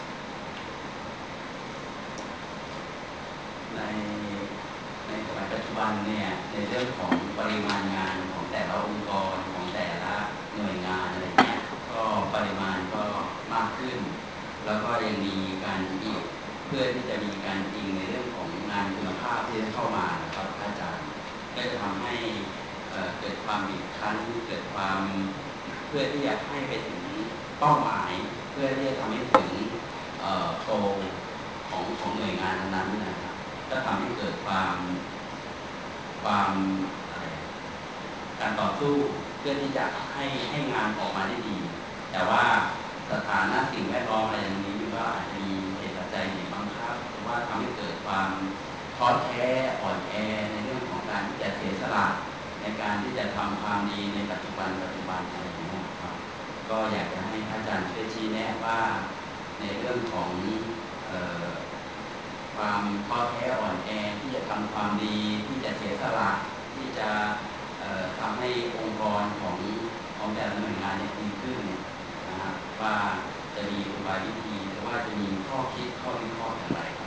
ในในสมัยปัจจุบันเนี่ยในเรื่องของปริมาณงานของแต่ละองค์กรของแต่ละหน่วยงานอะไรเงี้ยก็ปริมาณก็มากขึ้นแล้วก็ยังมีการอีกเพื่อที่จะมีการอิงในเรื่องของงานคุณภาพที่จะเข้ามาครับอาจารย์ก็จะทำให้เกิดความบีบคั้นเกิดความเพื่อที่จะให้ไปถึงเป้าหมายเพื่อที่จะทำให้ถึงโกของของหน่วยงานนั้นนะครับก็ทำให้เกิดความความอะไรการต่อสู้เพื่อที่จะให้ให้งานออกมาได้ดีแต่ว่าสถานะสิ่งแวดล้อมอะไรอย่างนี้มันก็อาจจะมีเหตุปัจจัยอย่างบังคับหรือว่าทำให้เกิดความท้อแท้อ่อนแอในเรื่องของการที่จะเสียสละในการที่จะทำความดีในปัจจุบันปัจจุบันอะไรอย่างนี้ครับก็อยากจะให้พระอาจารย์ช่วยชี้แนะว่าในเรื่องของเอ่อความท้อแท้อ่อนแอที่จะทำความดีที่จะเสียสละที่จะทำให้องค์กรของของแต่ละหน่วยงานดีขึ้นเนี่ยนะฮะว่าจะมีอุบายวิธีหรือว่าจะมีข้อคิดข้อวิเคราะห์อย่างไรครับ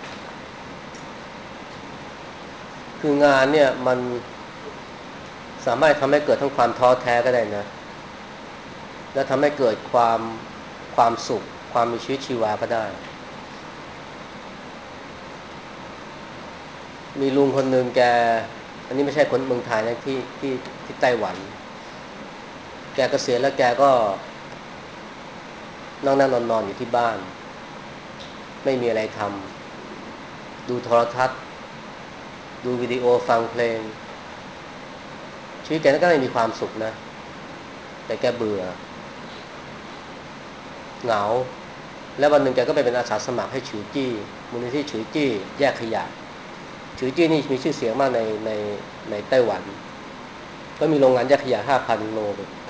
คืองานเนี่ยมันสามารถทำให้เกิดทั้งความท้อแท้ก็ได้นะและทำให้เกิดความความสุขความมีชีวิตชีวาก็ได้มีลุงคนหนึ่งแกอันนี้ไม่ใช่คนเมืองไทยนะที่ที่ที่ไต้หวันแกเกษียณแล้วแกก็นั่งนั่งนอนนอนอยู่ที่บ้านไม่มีอะไรทำดูโทรทัศน์ดูวิดีโอฟังเพลงชีวิตแกก็ไม่มีความสุขนะแต่แกเบื่อเหงาแล้ววันหนึ่งแกก็ไปเป็นอาสาสมัครให้ฉือจี้มูลนิธิฉือจี้แยกขยะฉือจี้นี่มีชื่อเสียงมากในในในไต้หวันก็มีโรงงานแยกขยะ ห้าพัน โล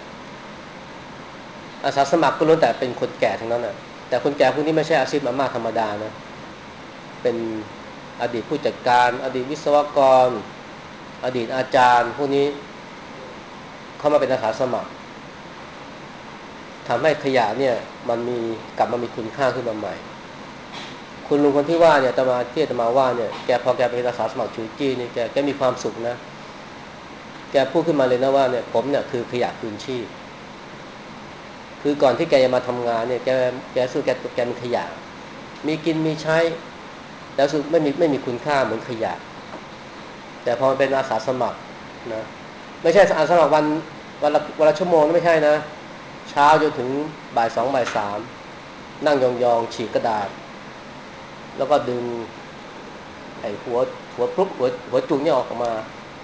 อาสาสมัครก็ล้วนแต่เป็นคนแก่ทั้งนั้นน่ะแต่คนแก่พวกนี้ไม่ใช่อาชีพอาม่าธรรมดานะเป็นอดีตผู้จัดการอดีตวิศวกรอดีตอาจารย์พวกนี้เข้ามาเป็นอาสาสมัครทำให้ขยะเนี่ยมันมีกลับมามีคุณค่าขึ้นมาใหม่คุณลุงคนที่ว่าเนี่ยตมาที่ตมาว่าเนี่ยแกพอแกเป็นอาสาสมัครชูจี้นี่แกแกมีความสุขนะแกพูดขึ้นมาเลยนะว่าเนี่ยผมเนี่ยคือขยะคืนชีพคือก่อนที่แกจะมาทำงานเนี่ยแกแกสู้แกแกเป็นขยะมีกินมีใช้แล้วสุดไม่มีไม่มีคุณค่าเหมือนขยะแต่พอเป็นอาสาสมัครนะไม่ใช่อาสาสมัครวันวันละวันละชั่วโมงนะไม่ใช่นะเช้าจนถึงบ่ายสองบ่ายสามนั่งยองๆฉีกกระดาษแล้วก็ดึงไอ้หัวหัวพลุกหัวหัวจุกเนี่ยออกมา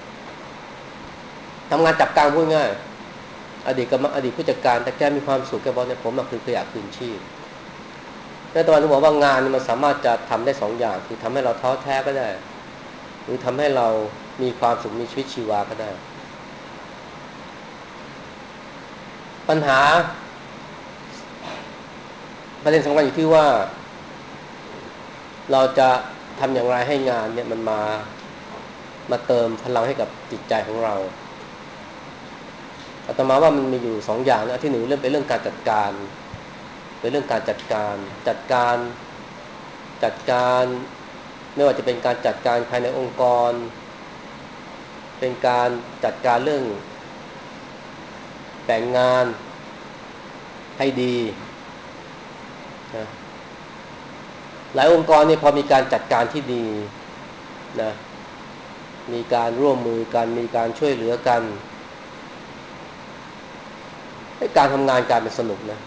ทำงานจับกลางพูดง่ายอดีตกับอดีตผู้จัดการแต่แกมีความสุขแกบอกเนี่ยผมน่ะคือขยะคืนชีพในตอนที่บอกว่างานมันสามารถจะทำได้สองอย่างคือทำให้เราท้อแท้ก็ได้หรือทำให้เรามีความสุขมีชีวิตชีวาก็ได้ปัญหาประเด็นสำคัญอยู่ที่ว่าเราจะทำอย่างไรให้งานเนี่ยมันมามาเติมพลังให้กับจิตใจของเราอาตมาว่ามันมีอยู่สองอย่างนะที่หนึ่งเรื่องเป็นเรื่องการจัดการเป็นเรื่องการจัดการจัดการจัดการไม่ว่าจะเป็นการจัดการภายในองค์กรเป็นการจัดการเรื่องแบ่งงานให้ดีนะหลายองค์กรเนี่ยพอมีการจัดการที่ดีนะมีการร่วมมือกันมีการช่วยเหลือกันให้การทำงานกลายเป็นสนุกนะ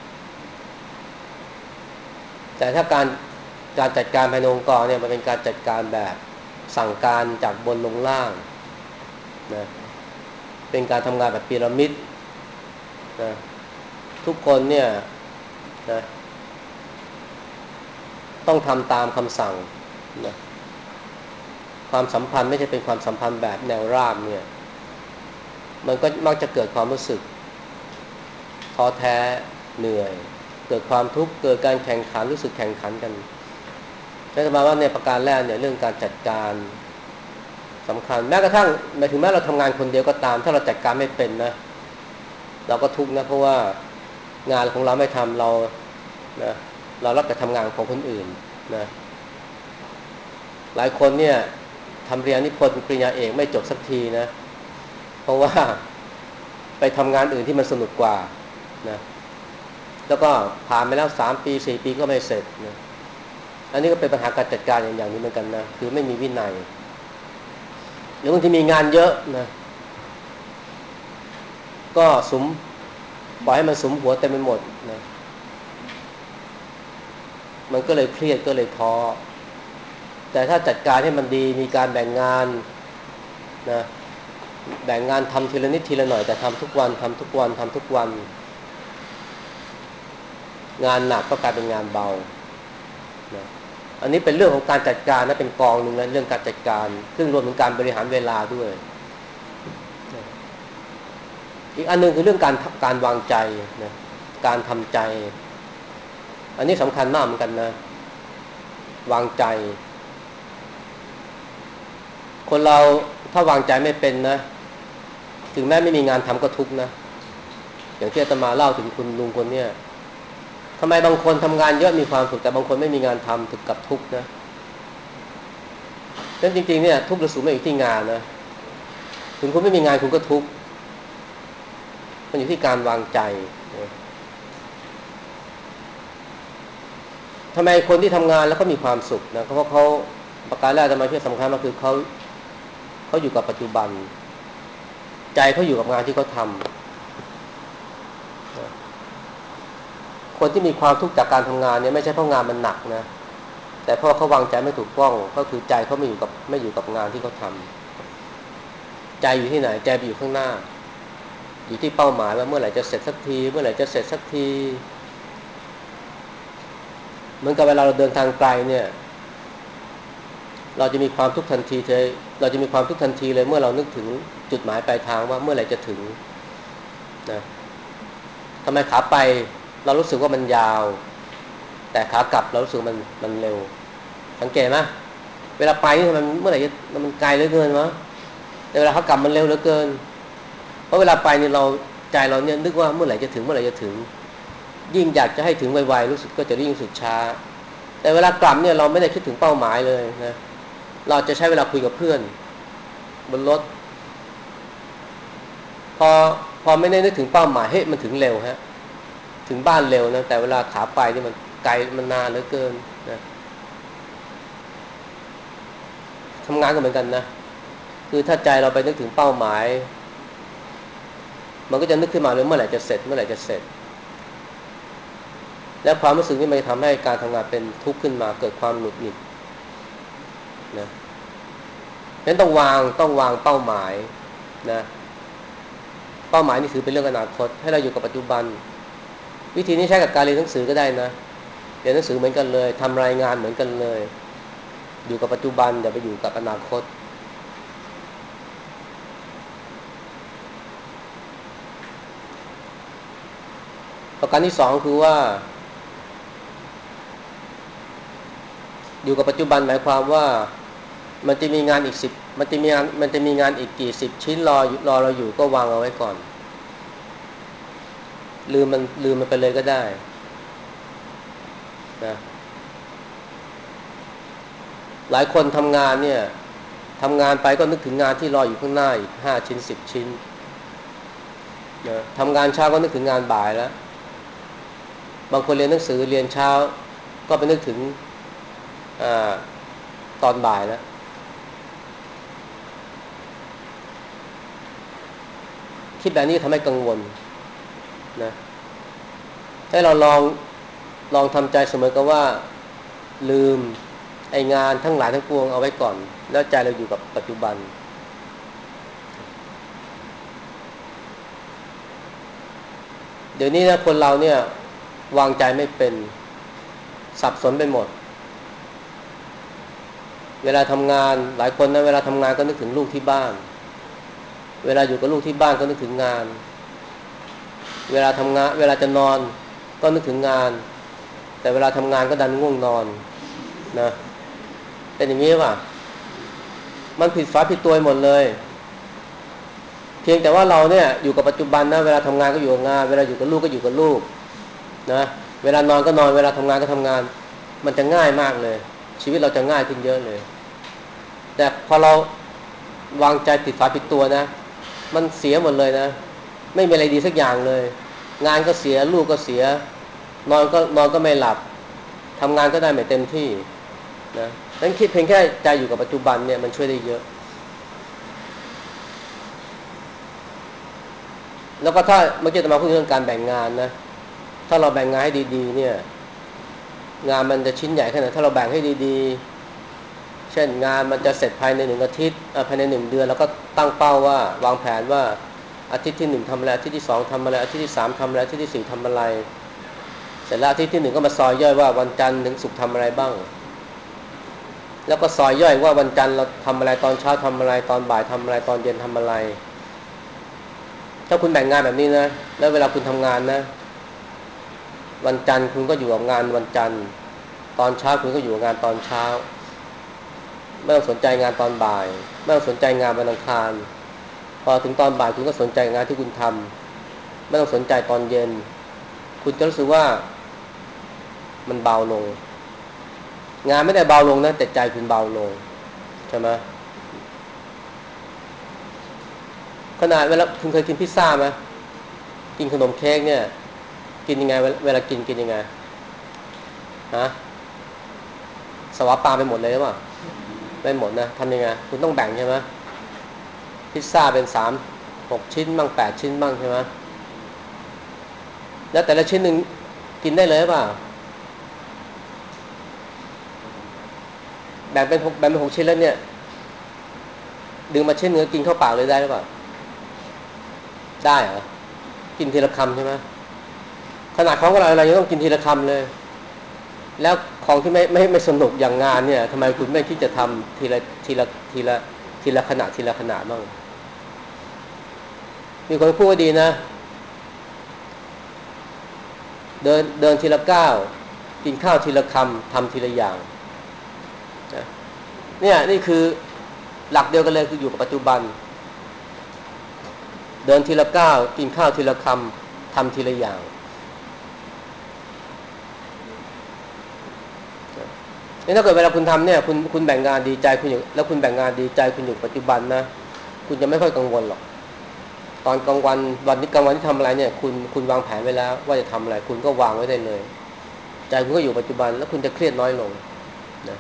แต่ถ้าการการจัดการภายในองค์กรเนี่ยมันเป็นการจัดการแบบสั่งการจากบนลงล่างนะเป็นการทำงานแบบพีระมิดนะทุกคนเนี่ยนะต้องทำตามคำสั่งนะความสัมพันธ์ไม่ใช่เป็นความสัมพันธ์แบบแนวราบเนี่ยมันก็มักจะเกิดความรู้สึกท้อแท้เหนื่อยเกิดความทุกข์เกิดการแข่งขันรู้สึกแข่งขันกันนั่นหมายว่าในประการแรกเนี่ยเรื่องการจัดการสำคัญแม้กระทั่งหมายถึงแม้เราทำงานคนเดียวก็ตามถ้าเราจัดการไม่เป็นนะเราก็ทุกข์นะเพราะว่างานของเราไม่ทำเรานะเรารับแต่ทำงานของคนอื่นนะหลายคนเนี่ยทำเรียนนิพนธ์ปริญญาเอกไม่จบสักทีนะเพราะว่าไปทำงานอื่นที่มันสนุกกว่านะแล้วก็ผ่านไปแล้วสามปีสี่ปีก็ไม่เสร็จนะอันนี้ก็เป็นปัญหาการจัดการอย่างอย่างนี้เหมือนกันนะคือไม่มีวินัยหรือบางทีมีงานเยอะนะก็สุมปล่อยให้มันสุมหัวเต็มไปหมดนะมันก็เลยเครียดก็เลยท้อแต่ถ้าจัดการให้มันดีมีการแบ่งงานนะแบ่งงานทำทีละนิดทีละหน่อยแต่ทำทุกวันทำทุกวันทำทุกวันงานหนักก็กลายเป็นงานเบานะอันนี้เป็นเรื่องของการจัดการนะเป็นกองหนึ่งนะเรื่องการจัดการซึ่งรวมถึงการบริหารเวลาด้วยนะอีกอันนึงคือเรื่องการการวางใจนะการทำใจอันนี้สำคัญมากเหมือนกันนะวางใจคนเราถ้าวางใจไม่เป็นนะถึงแม้ไม่มีงานทำก็ทุกข์นะอย่างที่อาตมาเล่าถึงคุณลุงคนเนี้ยทำไมบางคนทำงานเยอะมีความสุขแต่บางคนไม่มีงานทำถึงกับทุกข์นะนั่นจริงๆเนี่ยทุกข์หรือสุขไม่อยู่ที่งานนะถึงคุณไม่มีงานคุณก็ทุกข์มันอยู่ที่การวางใจนะทำไมคนที่ทำงานแล้วก็มีความสุขนะเพราะเขาประการแรกจะมาช่วยสำคัญก็คือเขาเขาอยู่กับปัจจุบันใจเขาอยู่กับงานที่เขาทำนะคนที่มีความทุกข์จากการทำงานเนี่ยไม่ใช่เพราะงานมันหนักนะแต่เพราะเขาวางใจไม่ถูกต้องก็คือใจเขาไม่อยู่กับไม่อยู่กับงานที่เขาทำใจอยู่ที่ไหนใจไปอยู่ข้างหน้าอยู่ที่เป้าหมายว่าเมื่อไหร่จะเสร็จสักทีเมื่อไหร่จะเสร็จสักทีเหมือนกับเวลาเราเดินทางไกลเนี่ยเราจะมีความทุกข์ทันทีเลยเราจะมีความทุกข์ทันทีเลยเมื่อเรานึกถึงจุดหมายปลายทางว่าเมื่อไหร่จะถึงนะทำไมขาไปเรารู้สึกว่ามันยาวแต่ขากลับเรารู้สึกมันมันเร็วสังเกตไหมเวลาไปนี่มันเมื่อไหร่จะมันไกลเหลือเกินวะแต่เวลาขากลับมันเร็วเหลือเกินเพราะเวลาไปนี่เราใจเราเนี่ยนึกว่าเมื่อไหร่จะถึงเมื่อไหร่จะถึงยิ่งอยากจะให้ถึงไวๆรู้สึกก็จะยิ่งรู้สึกช้าแต่เวลากลับเนี่ยเราไม่ได้คิดถึงเป้าหมายเลยนะเราจะใช้เวลาคุยกับเพื่อนบนรถพอพอไม่ได้นึกถึงเป้าหมายเฮ้ยมันถึงเร็วฮะถึงบ้านเร็วนะแต่เวลาขาไปนี่มันไกลมันนานเหลือเกินนะทำงานก็เหมือนกันนะคือถ้าใจเราไปนึกถึงเป้าหมายมันก็จะนึกขึ้นมาเลยเมื่อไหร่จะเสร็จเมื่อไหร่จะเสร็จแล้วความรู้สึกนี้มันจะทำให้การทำงานเป็นทุกข์ขึ้นมาเกิดความหงุดหงิดนะงั้นต้องวางต้องวางเป้าหมายนะเป้าหมายนี่คือเป็นเรื่องอนาคตให้เราอยู่กับปัจจุบันวิธีนี้ใช้กับการเรียนหนังสือก็ได้นะเรียนหนังสือเหมือนกันเลยทำรายงานเหมือนกันเลยอยู่กับปัจจุบันอย่าไปอยู่กับอนาคตประการที่สองคือว่าอยู่กับปัจจุบันหมายความว่ามันจะมีงานอีกสิบมันจะมีงานมันจะมีงานอีกกี่สิบชิ้นรอรอเราอยู่ก็วางเอาไว้ก่อนลืมมันลืมมันไปเลยก็ได้นะหลายคนทำงานเนี่ยทำงานไปก็นึกถึงงานที่รออยู่ข้างหน้าอีกห้าชิ้นสิบชิ้นนะทำงานเช้าก็นึกถึงงานบ่ายแล้วบางคนเรียนหนังสือเรียนเช้าก็ไปนึกถึงอ่าตอนบ่ายแล้วคิดแบบนี้ทำให้กังวลนะให้เราลองลองทำใจเสมอกับว่าลืมไองานทั้งหลายทั้งปวงเอาไว้ก่อนแล้วใจเราอยู่กับปัจจุบันเดี๋ยวนี้นะคนเราเนี่ยวางใจไม่เป็นสับสนไปหมดเวลาทำงานหลายคนนะเวลาทำงานก็นึกถึงลูกที่บ้านเวลาอยู่กับลูกที่บ้านก็นึกถึงงานเวลาทำงานเวลาจะนอนก็นึกถึงงานแต่เวลาทำงานก็ดันง่วงนอนนะเป็นอย่างนี้ป่ะมันผิดฝาผิดตัวหมดเลยเพียงแต่ว่าเราเนี่ยอยู่กับปัจจุบันนะเวลาทำงานก็อยู่กับงานเวลาอยู่กับลูกก็อยู่กับลูกนะเวลานอนก็นอนเวลาทำงานก็ทำงานมันจะง่ายมากเลยชีวิตเราจะง่ายขึ้นเยอะเลยแต่พอเราวางใจผิดฝาผิดตัวนะมันเสียหมดเลยนะไม่มีอะไรดีสักอย่างเลยงานก็เสียลูกก็เสียนอนก็นอนก็ไม่หลับทำงานก็ได้ไม่เต็มที่นะนั้นคิดเพียงแค่ใจอยู่กับปัจจุบันเนี่ยมันช่วยได้เยอะแล้วก็ถ้าเมื่อกี้จะมาพูดเรื่องการแบ่งงานนะถ้าเราแบ่งงานให้ดีๆเนี่ยงานมันจะชิ้นใหญ่ขนาดถ้าเราแบ่งให้ดีๆเช่นงานมันจะเสร็จภายในหนึ่งอาทิตย์ภายในหนึ่งเดือนแล้วก็ตั้งเป้าว่าวางแผนว่าอาทิตย์ที่หนึ่งทำอะไรอาทิตย์ที่สองทำอะไรอาทิตย์ที่สามทำอะไรอาทิตย์ที่สี่ทำอะไรเสร็จแล้วอาทิตย์ที่หนึ่งก็มาซอยย่อยว่าวันจันทร์ถึงศุกร์ทำอะไรบ้างแล้วก็ซอยย่อยว่าวันจันทร์เราทำอะไรตอนเช้าทำอะไรตอนบ่ายทำอะไรตอนเย็นทำอะไรถ้าคุณแบ่งงานแบบนี้นะแล้วเวลาคุณทำงานนะวันจันทร์คุณก็อยู่กับงานวันจันทร์ตอนเช้าคุณก็อยู่กับงานตอนเช้าไม่ต้องสนใจงานตอนบ่ายไม่ต้องสนใจงานวันอังคารพอถึงตอนบ่ายคุณก็สนใจงานที่คุณทำไม่ต้องสนใจตอนเย็นคุณจะรู้สึกว่ามันเบาลงงานไม่ได้เบาลงนะแต่ใจคุณเบาลงใช่ไหมขนาดเวลาคุณเคยกินพิซซ่าไหมกินขนมเค้กเนี่ยกินยังไงเวลากินกินยังไงฮะสวะปาไปหมดเลยหรือเปล่าไม่หมดนะทำยังไงคุณต้องแบ่งใช่ไหมพิซซ่าเป็นสามหกชิ้นบ้างแปดชิ้นบ้างใช่ไหมแล้วแต่ละชิ้นหนึ่งกินได้เลยหรือเปล่าแบ่งเป็นหกแบ่งเป็นหกชิ้นแล้วเนี่ยดึงมาชิ้นเนื้อกินเข้าปากเลยได้หรือเปล่าได้เหรอกินทีละคำใช่ไหมขนาดของอะไรอะไรยังต้องกินทีละคำเลยแล้วของที่ไม่ไม่ไม่สนุกอย่างงานเนี่ยทำไมคุณไม่คิดจะทำทีละทีละทีละทีละขณะทีละขณะบ้างมีคนพูดว่าดีนะเดินเดินทีละก้าวกินข้าวทีละคำทำทีละอย่างเนี่ยนี่คือหลักเดียวกันเลยคืออยู่กับปัจจุบันเดินทีละก้าวกินข้าวทีละคำทำทีละอย่างนี่ถ้าเกิดเวลาคุณทำเนี่ยคุณคุณแบ่งงานดีใจคุณอยู่แล้วคุณแบ่งงานดีใจคุณอยู่ปัจจุบันนะคุณจะไม่ค่อยกังวลหรอกตอนกลางวันวันนี้กลางวันที่ทำอะไรเนี่ยคุณคุณวางแผนไว้แล้วว่าจะทำอะไรคุณก็วางไว้ได้เลยใจคุณก็อยู่ปัจจุบันแล้วคุณจะเครียดน้อยลงนะ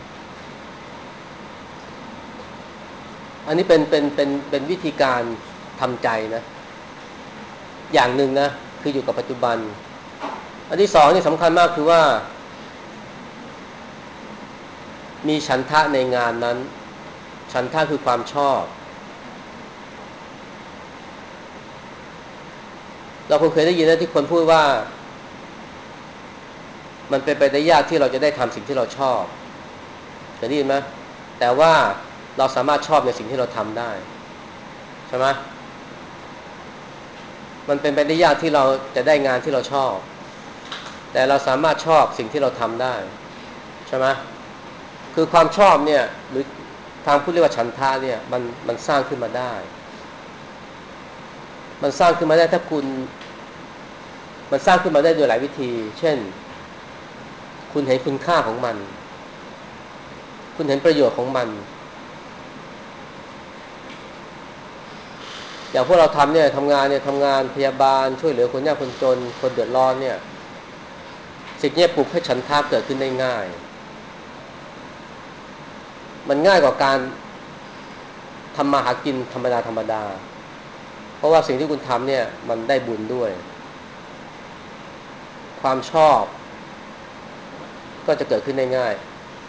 อันนี้เป็นเป็นเป็นเป็นวิธีการทำใจนะอย่างหนึ่งนะคืออยู่กับปัจจุบันอันที่สองนี่สำคัญมากคือว่ามีฉันทะในงานนั้นฉันทะคือความชอบเราคงเคยได้ยินนะที่คนพูดว่ามันเป็นไปได้ยากที่เราจะได้ทำสิ่งที่เราชอบเคยได้ยินไหมแต่ว่าเราสามารถชอบในสิ่งที่เราทำได้ใช่ไหมมันเป็นไปได้ยากที่เราจะได้งานที่เราชอบแต่เราสามารถชอบสิ่งที่เราทำได้ใช่ไหมคือความชอบเนี่ยหรือทางผู้เรียกว่าฉันทะเนี่ยมันมันสร้างขึ้นมาได้มันสร้างขึ้นมาได้ถ้าคุณมันสร้างขึ้นมาได้โดยหลายวิธีเช่นคุณเห็นคุณค่าของมันคุณเห็นประโยชน์ของมันอย่างพวกเราทำเนี่ยทำงานเนี่ยทำงานพยาบาลช่วยเหลือคนยากคนจนคนเดือดร้อนเนี่ยสิ่งนี้ปลุกให้ฉันทะเกิดขึ้นได้ง่ายมันง่ายกว่าการทำมาหากินธรรมดาธรรมดาเพราะว่าสิ่งที่คุณทำเนี่ยมันได้บุญด้วยความชอบก็จะเกิดขึ้นได้ง่าย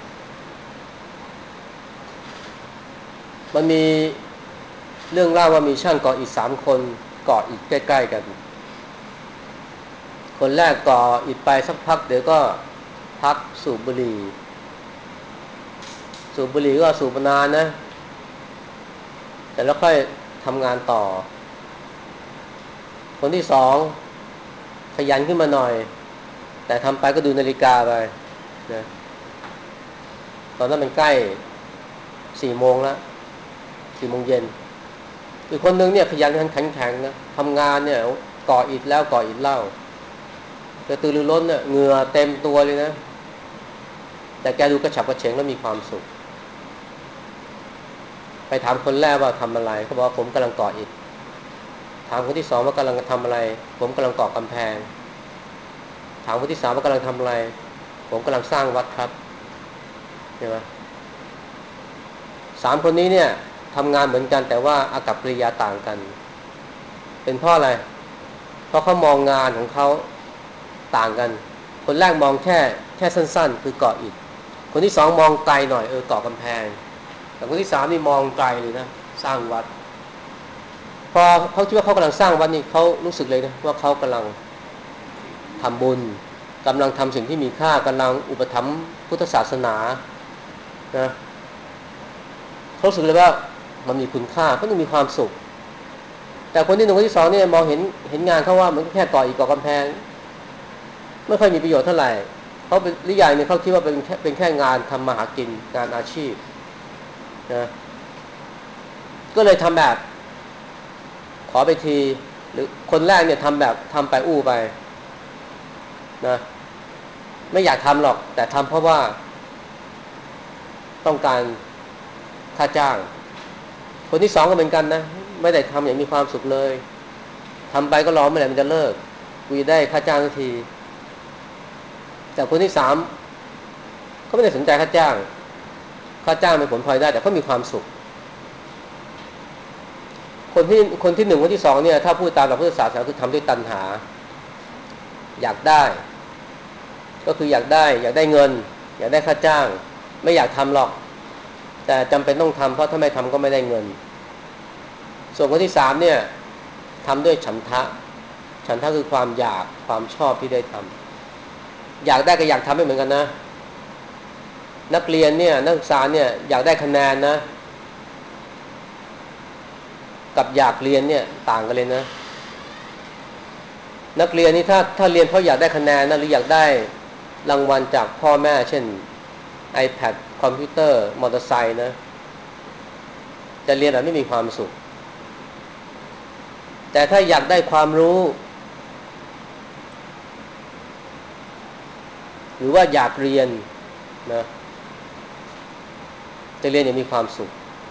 มันมีเรื่องเล่าว่ามีช่างก่ออิฐสามคนก่ออิฐใกล้ๆกันคนแรกก่ออิฐไปสักพักเดี๋ยวก็พักสูบบุหรี่สูบบุหรี่ก็สูบนานนะแต่แล้วค่อยทำงานต่อคนที่สองขยันขึ้นมาหน่อยแต่ทำไปก็ดูนาฬิกาไปนะตอนนั้นมันใกล้สี่โมงแล้วสี่โมงเย็นอีกคนนึงเนี่ยขยันขันแข็งๆนะทำงานเนี่ยก่ออิฐแล้วก่ออิฐเล่ากระตือรือร้นเนี่ยเหงื่อเต็มตัวเลยนะแต่แกดูกระฉับกระเฉงแล้วมีความสุขไปถามคนแรกว่าทำอะไรเขาบอกว่าผมกำลังก่ออิฐถามคนที่สองว่ากำลังทำอะไรผมกำลังก่อกำแพงถามคนที่สามว่ากำลังทำอะไรผมกำลังสร้างวัดครับใช่ไหมสามคนนี้เนี่ยทำงานเหมือนกันแต่ว่าอากัปกิริยาต่างกันเป็นเพราะอะไรเพราะเขามองงานของเขาต่างกันคนแรกมองแค่แค่สั้นๆคือก่ออิฐคนที่สองมองไกลหน่อยเออก่อกำแพงแต่คนที่สามนี่มองไกลเลยนะสร้างวัดพอเขาคิดว่าเขากำลังสร้างวัดนี่เขารู้สึกเลยนะว่าเขากำลังทำบุญกำลังทำสิ่งที่มีค่ากำลังอุปถัมภ์พุทธศาสนานะเขารู้สึกเลยว่ามันมีคุณค่าเขาต้องมีความสุขแต่คนที่หนึ่งคนที่สองเนี่ยมองเห็นเห็นงานเขาว่ามันแค่ก่ออีกก่อกำแพงไม่ค่อยมีประโยชน์เท่าไหร่เขาเป็นหรืออย่างนึงเขาคิดว่าเป็นแค่เป็นแค่งานทำมาหากินงานอาชีพนะก็เลยทำแบบขอไปทีหรือคนแรกเนี่ยทำแบบทำไปอู้ไปนะไม่อยากทำหรอกแต่ทำเพราะว่าต้องการค่าจ้างคนที่สองก็เหมือนกันนะไม่ได้ทำอย่างมีความสุขเลยทำไปก็รอเมื่อไหร่มันจะเลิกกูจะได้ค่าจ้างทันทีแต่คนที่สามเขาไม่ได้สนใจค่าจ้างค่าจ้างเป็นผลพลอยได้แต่เขามีความสุขคนที่คนที่หนึ่งคนที่สองเนี่ยถ้าพูดตามหลักพุทธศาสนาคือทำด้วยตัณหาอยากได้ก็คืออยากได้อยากได้เงินอยากได้ค่าจ้างไม่อยากทำหรอกแต่จำเป็นต้องทำเพราะถ้าไม่ทำก็ไม่ได้เงินส่วนคนที่สามเนี่ยทำด้วยฉันทะฉันทะคือความอยากความชอบที่ได้ทำอยากได้ก็อยากทำไม่เหมือนกันนะนักเรียนเนี่ยนักศึกษาเนี่ยอยากได้คะแนนนะกับอยากเรียนเนี่ยต่างกันเลยนะนักเรียนนี่ถ้าถ้าเรียนเพราะอยากได้คะแนนนะหรืออยากได้รางวัลจากพ่อแม่เช่น iPad คอมพิวเตอร์มอเตอร์ไซค์นะจะเรียนแบบไม่มีความสุขแต่ถ้าอยากได้ความรู้หรือว่าอยากเรียนนะจะเรียนอย่างมีความสุข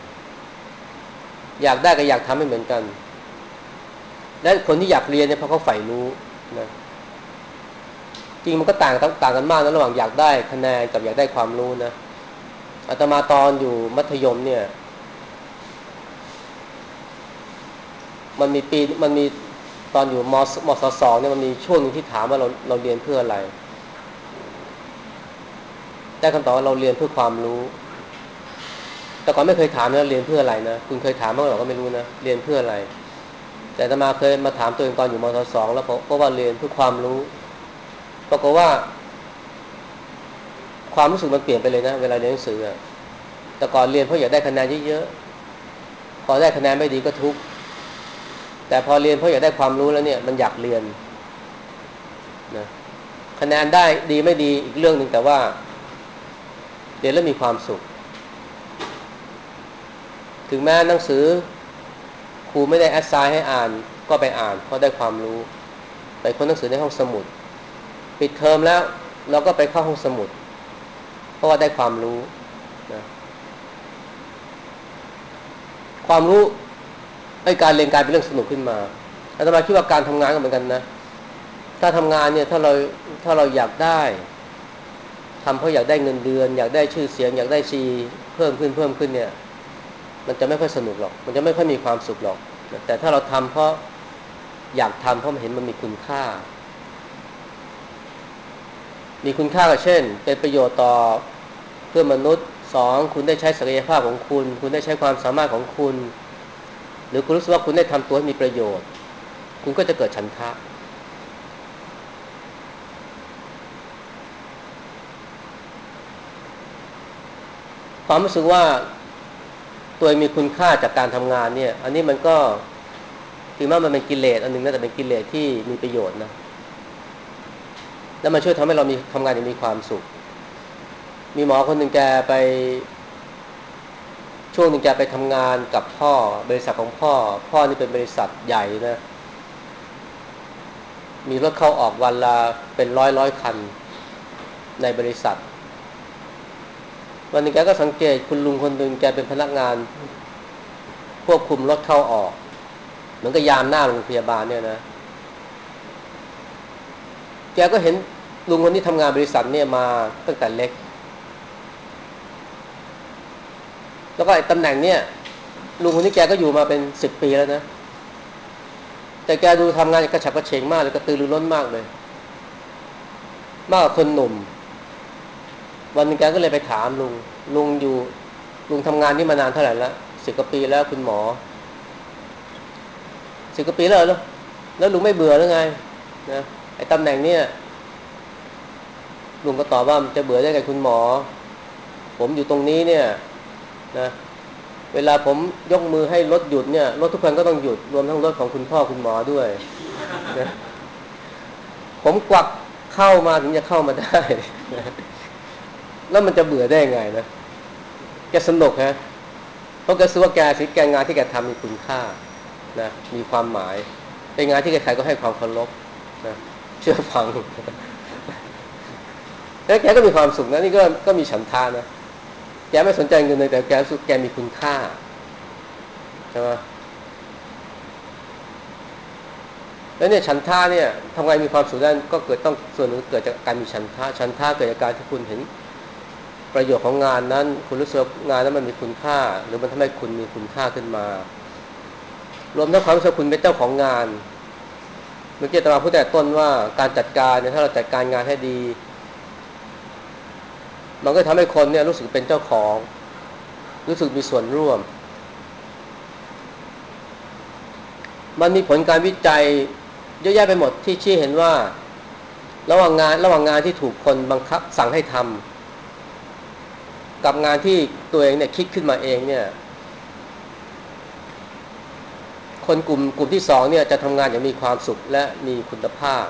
อยากได้กับอยากทำไม่เหมือนกันและคนที่อยากเรียนเนี่ยเพราะเขาใฝ่รู้นะจริงมันก็ต่างต่างกันมากนะระหว่างอยากได้คะแนนกับอยากได้ความรู้นะอาตมาตอนอยู่มัธยมเนี่ยมันมีปีมันมีตอนอยู่มมศสองเนี่ยมันมีช่วงนึงที่ถามว่าเราเราเรียนเพื่ออะไรได้คำตอบว่าเราเรียนเพื่อความรู้แต่ก่อนไม่เคยถามนะเรียนเพื่ออะไรนะคุณเคยถามบ้างหรอก็ไม่รู้นะเรียนเพื่ออะไรแต่อาตมาเคยมาถามตัวเองตอนอยู่มศสองแล้วเพราะว่าเรียนเพื่อความรู้ปรากฏว่าความรู้สึกมันเปลี่ยนไปเลยนะเวลาเรียนหนังสือแต่ก่อนเรียนเพราะอยากได้คะแนนเยอะๆพอได้คะแนนไม่ดีก็ทุกข์แต่พอเรียนเพราะอยากได้ความรู้แล้วเนี่ยมันอยากเรียนนะคะแนนได้ดีไม่ดีอีกเรื่องหนึ่งแต่ว่าเรียนแล้วมีความสุขถึงแม้หนังสือครูไม่ได้แอสไซน์ให้อ่านก็ไปอ่านเพราะได้ความรู้ไปค้นหนังสือในห้องสมุดปิดเทอมแล้วเราก็ไปเข้าห้องสมุดเพราะว่าได้ความรู้นะความรู้ไอ้การเรียนกลายเป็นเรื่องสนุกขึ้นมาอาตมาคิดว่าการทำงานก็เหมือนกันนะถ้าทำงานเนี่ยถ้าเราถ้าเราอยากได้ทำเพราะอยากได้เงินเดือนอยากได้ชื่อเสียงอยากได้ซีเพิ่มขึ้นเพิ่มขึ้นเนี่ยมันจะไม่ค่อยสนุกหรอกมันจะไม่ค่อยมีความสุขหรอกแต่ถ้าเราทำเพราะอยากทำเพราะมันเห็นมันมีคุณค่ามีคุณค่าก็เช่นเป็นประโยชน์ต่อเพื่อนมนุษย์สองคุณได้ใช้ศักยภาพของคุณคุณได้ใช้ความสามารถของคุณหรือคุณรู้สึกว่าคุณได้ทำตัวให้มีประโยชน์คุณก็จะเกิดฉันทะความรู้สึกว่าตัวมีคุณค่าจากการทำงานเนี่ยอันนี้มันก็ถึงแม้มันเป็นกิเลสอันนึงนะแต่เป็นกิเลสที่มีประโยชน์นะแล้วมันช่วยทำให้เรามีทำงานอย่างมีความสุขมีหมอคนหนึ่งแกไปช่วงหนึ่งแกไปทำงานกับพ่อบริษัทของพ่อพ่อนี่เป็นบริษัทใหญ่นะมีรถเข้าออกวันละเป็นร้อยร้อยคันในบริษัทวันนึงแกก็สังเกตคุณลุงคนหนึ่งแกเป็นพนักงานควบคุมรถเข้าออกเหมือนกับยามหน้าโรงพยาบาลเนี่ยนะแกก็เห็นลุงคนที่ทำงานบริษัทเนี่ยมาตั้งแต่เล็กแล้วก็ไอ้ตำแหน่งเนี่ยลุงคนนี้แกก็อยู่มาเป็นสิบปีแล้วนะแต่แกดูทำงานกระฉับกระเฉงมากเลยกระตือรือร้นมากเลยมากกว่าคนหนุ่มวันนึงแกก็เลยไปถามลุงลุงอยู่ลุงทำงานนี่มานานเท่าไหร่แล้วสิบกว่าปีแล้วคุณหมอสิบกว่าปีแล้วเหรอแล้วลุงไม่เบื่อหรือไงนะไอ้ตำแหน่งเนี่ยลุงก็ตอบว่าจะเบื่อได้ไงคุณหมอผมอยู่ตรงนี้เนี่ยนะเวลาผมยกมือให้รถหยุดเนี่ยรถทุกคันก็ต้องหยุดรวมทั้งรถของคุณพ่อคุณหมอด้วยนะผมกวักเข้ามาถึงจะเข้ามาได้แล้วมันจะเบื่อได้ไงนะแกสนุกฮะเพราะแกรู้ว่าแกสิแกงานที่แกทำมีคุณค่านะมีความหมายเป็นงานที่ใครๆก็ให้ความเคารพนะเชื่อฟังแล้วแกก็มีความสุขนะนี่ก็ก็มีฉันทานะแกไม่สนใจเงินเลยแต่แกรู้สึกแกมีคุณค่าใช่ไหมแล้วเนี่ยฉันทาเนี่ยทำไงมีความสุขได้ก็เกิดต้องส่วนหนึ่งเกิดจากการมีฉันทาฉันทาเกิดจากการที่คุณเห็นประโยชน์ของงานนั้นคุณรู้สึกงานนั้นมันมีคุณค่าหรือมันทำให้คุณมีคุณค่าขึ้นมารวมทั้งความรู้สึกคุณเป็นเจ้าของงานเมื่อกี้ตมาพูดแต่ต้นว่าการจัดการเนี่ยถ้าเราจัดการงานให้ดีมันก็ทำให้คนเนี่ยรู้สึกเป็นเจ้าของรู้สึกมีส่วนร่วมมันมีผลการวิจัยเยอะแยะไปหมดที่ชี้เห็นว่าระหว่างงานระหว่างงานที่ถูกคนบังคับสั่งให้ทำกับงานที่ตัวเองเนี่ยคิดขึ้นมาเองเนี่ยคนกลุ่มกลุ่มที่สองเนี่ยจะทำงานอย่างมีความสุขและมีคุณภาพ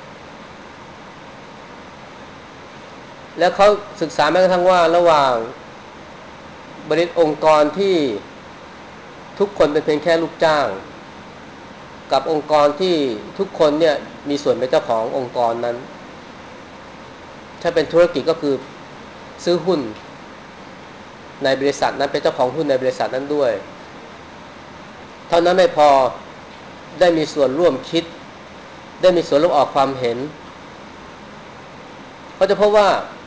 และเขาศึกษาแม้กระทั่งว่าระหว่างบริษัทองค์กรที่ทุกคนเป็นเพียงแค่ลูกจ้างกับองค์กรที่ทุกคนเนี่ยมีส่วนเป็นเจ้าขององค์กรนั้นถ้าเป็นธุรกิจก็คือซื้อหุ้นในบริษัทนั้นเป็นเจ้าของหุ้นในบริษัทนั้นด้วยเท่านั้นไม่พอได้มีส่วนร่วมคิดได้มีส่วนร่วมออกความเห็นเขาจะพบว่า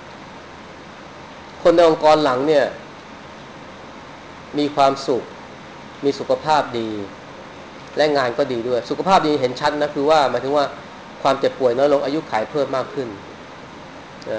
คนในองค์กรหลังเนี่ยมีความสุขมีสุขภาพดีและงานก็ดีด้วยสุขภาพดีเห็นชัดนะคือว่าหมายถึงว่าความเจ็บป่วยน้อยลงอายุขัยเพิ่มมากขึ้นนะ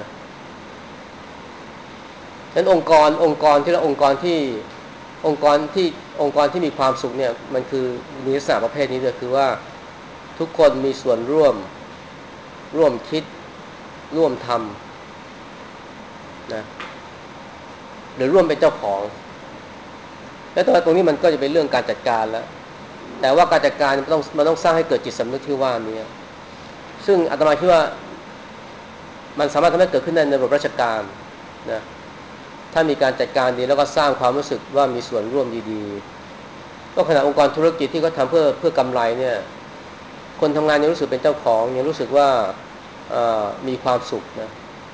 ฉะนั้นองค์กรองค์กรที่เราองค์กรที่องค์กรที่องค์กรที่มีความสุขเนี่ยมันคือมีลักษณะประเภทนี้เลยคือว่าทุกคนมีส่วนร่วมร่วมคิดร่วมทำนะหรือร่วมเป็นเจ้าของและตัวตรงนี้มันก็จะเป็นเรื่องการจัดการแล้วแต่ว่าการจัดการมันต้องมันต้องสร้างให้เกิดจิตสำนึกที่ว่านี้ซึ่งอาตมาคิดว่ามันสามารถทำให้เกิดขึ้นในระบบราชการนะถ้ามีการจัดการดีแล้วก็สร้างความรู้สึกว่ามีส่วนร่วมดีๆก็ขณะองค์กรธุรกิจที่เขาทำเพื่อเพื่อกำไรเนี่ยคนทำงานยังรู้สึกเป็นเจ้าของยังรู้สึกว่ามีความสุขนะ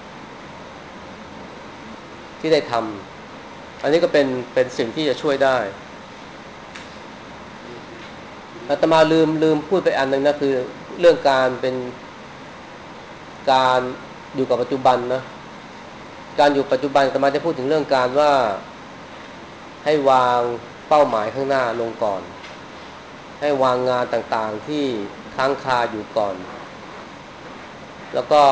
ที่ได้ทำอันนี้ก็เป็นเป็นสิ่งที่จะช่วยได้อาตมาลืมลืมพูดไปอันนึงนะคือเรื่องการเป็นการอยู่กับปัจจุบันนะการอยู่ปัจจุบันอาตมาจะพูดถึงเรื่องการว่าให้วางเป้าหมายข้างหน้าลงก่อนให้วางงานต่างๆที่ค้างคาอยู่ก่อนแล้วก็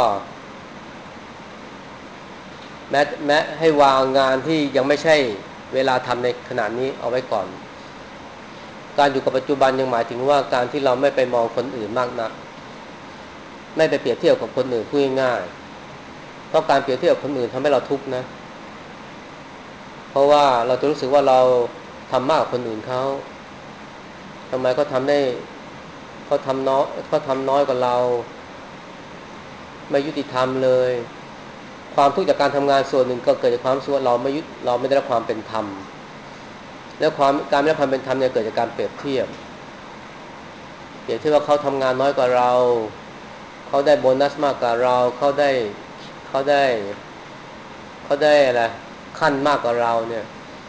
แม้แม้ให้วางงานที่ยังไม่ใช่เวลาทำในขณะนี้เอาไว้ก่อนการอยู่กับปัจจุบันยังหมายถึงว่าการที่เราไม่ไปมองคนอื่นมากนักไม่ไปเปรียบเทียบกับคนอื่นพูดง่ายๆเพราะการเปรียบเทียบกับคนอื่นทำให้เราทุกข์นะเพราะว่าเราจะรู้สึกว่าเราทำมากกว่าคนอื่นเขาทำไมเขาทำได้เขาทำน้อยเขาทำน้อยกว่าเราไม่ยุติธรรมเลยความทุกข์จากการทำงานส่วนหนึ่งก็เกิดจากความรู้สึกว่าเราไม่ยุเราไม่ได้รับความเป็นธรรมและความการไม่ได้รับความเป็นธรรมเนี่ยเกิดจากการเปรียบเทียบเปรียบเทียบว่าเขาทำงานน้อยกว่าเราเขาได้โบนัสมากกว่าเราเขาได้เขาได้เขาได้อะไรขั้นมากกว่าเราเนี่ย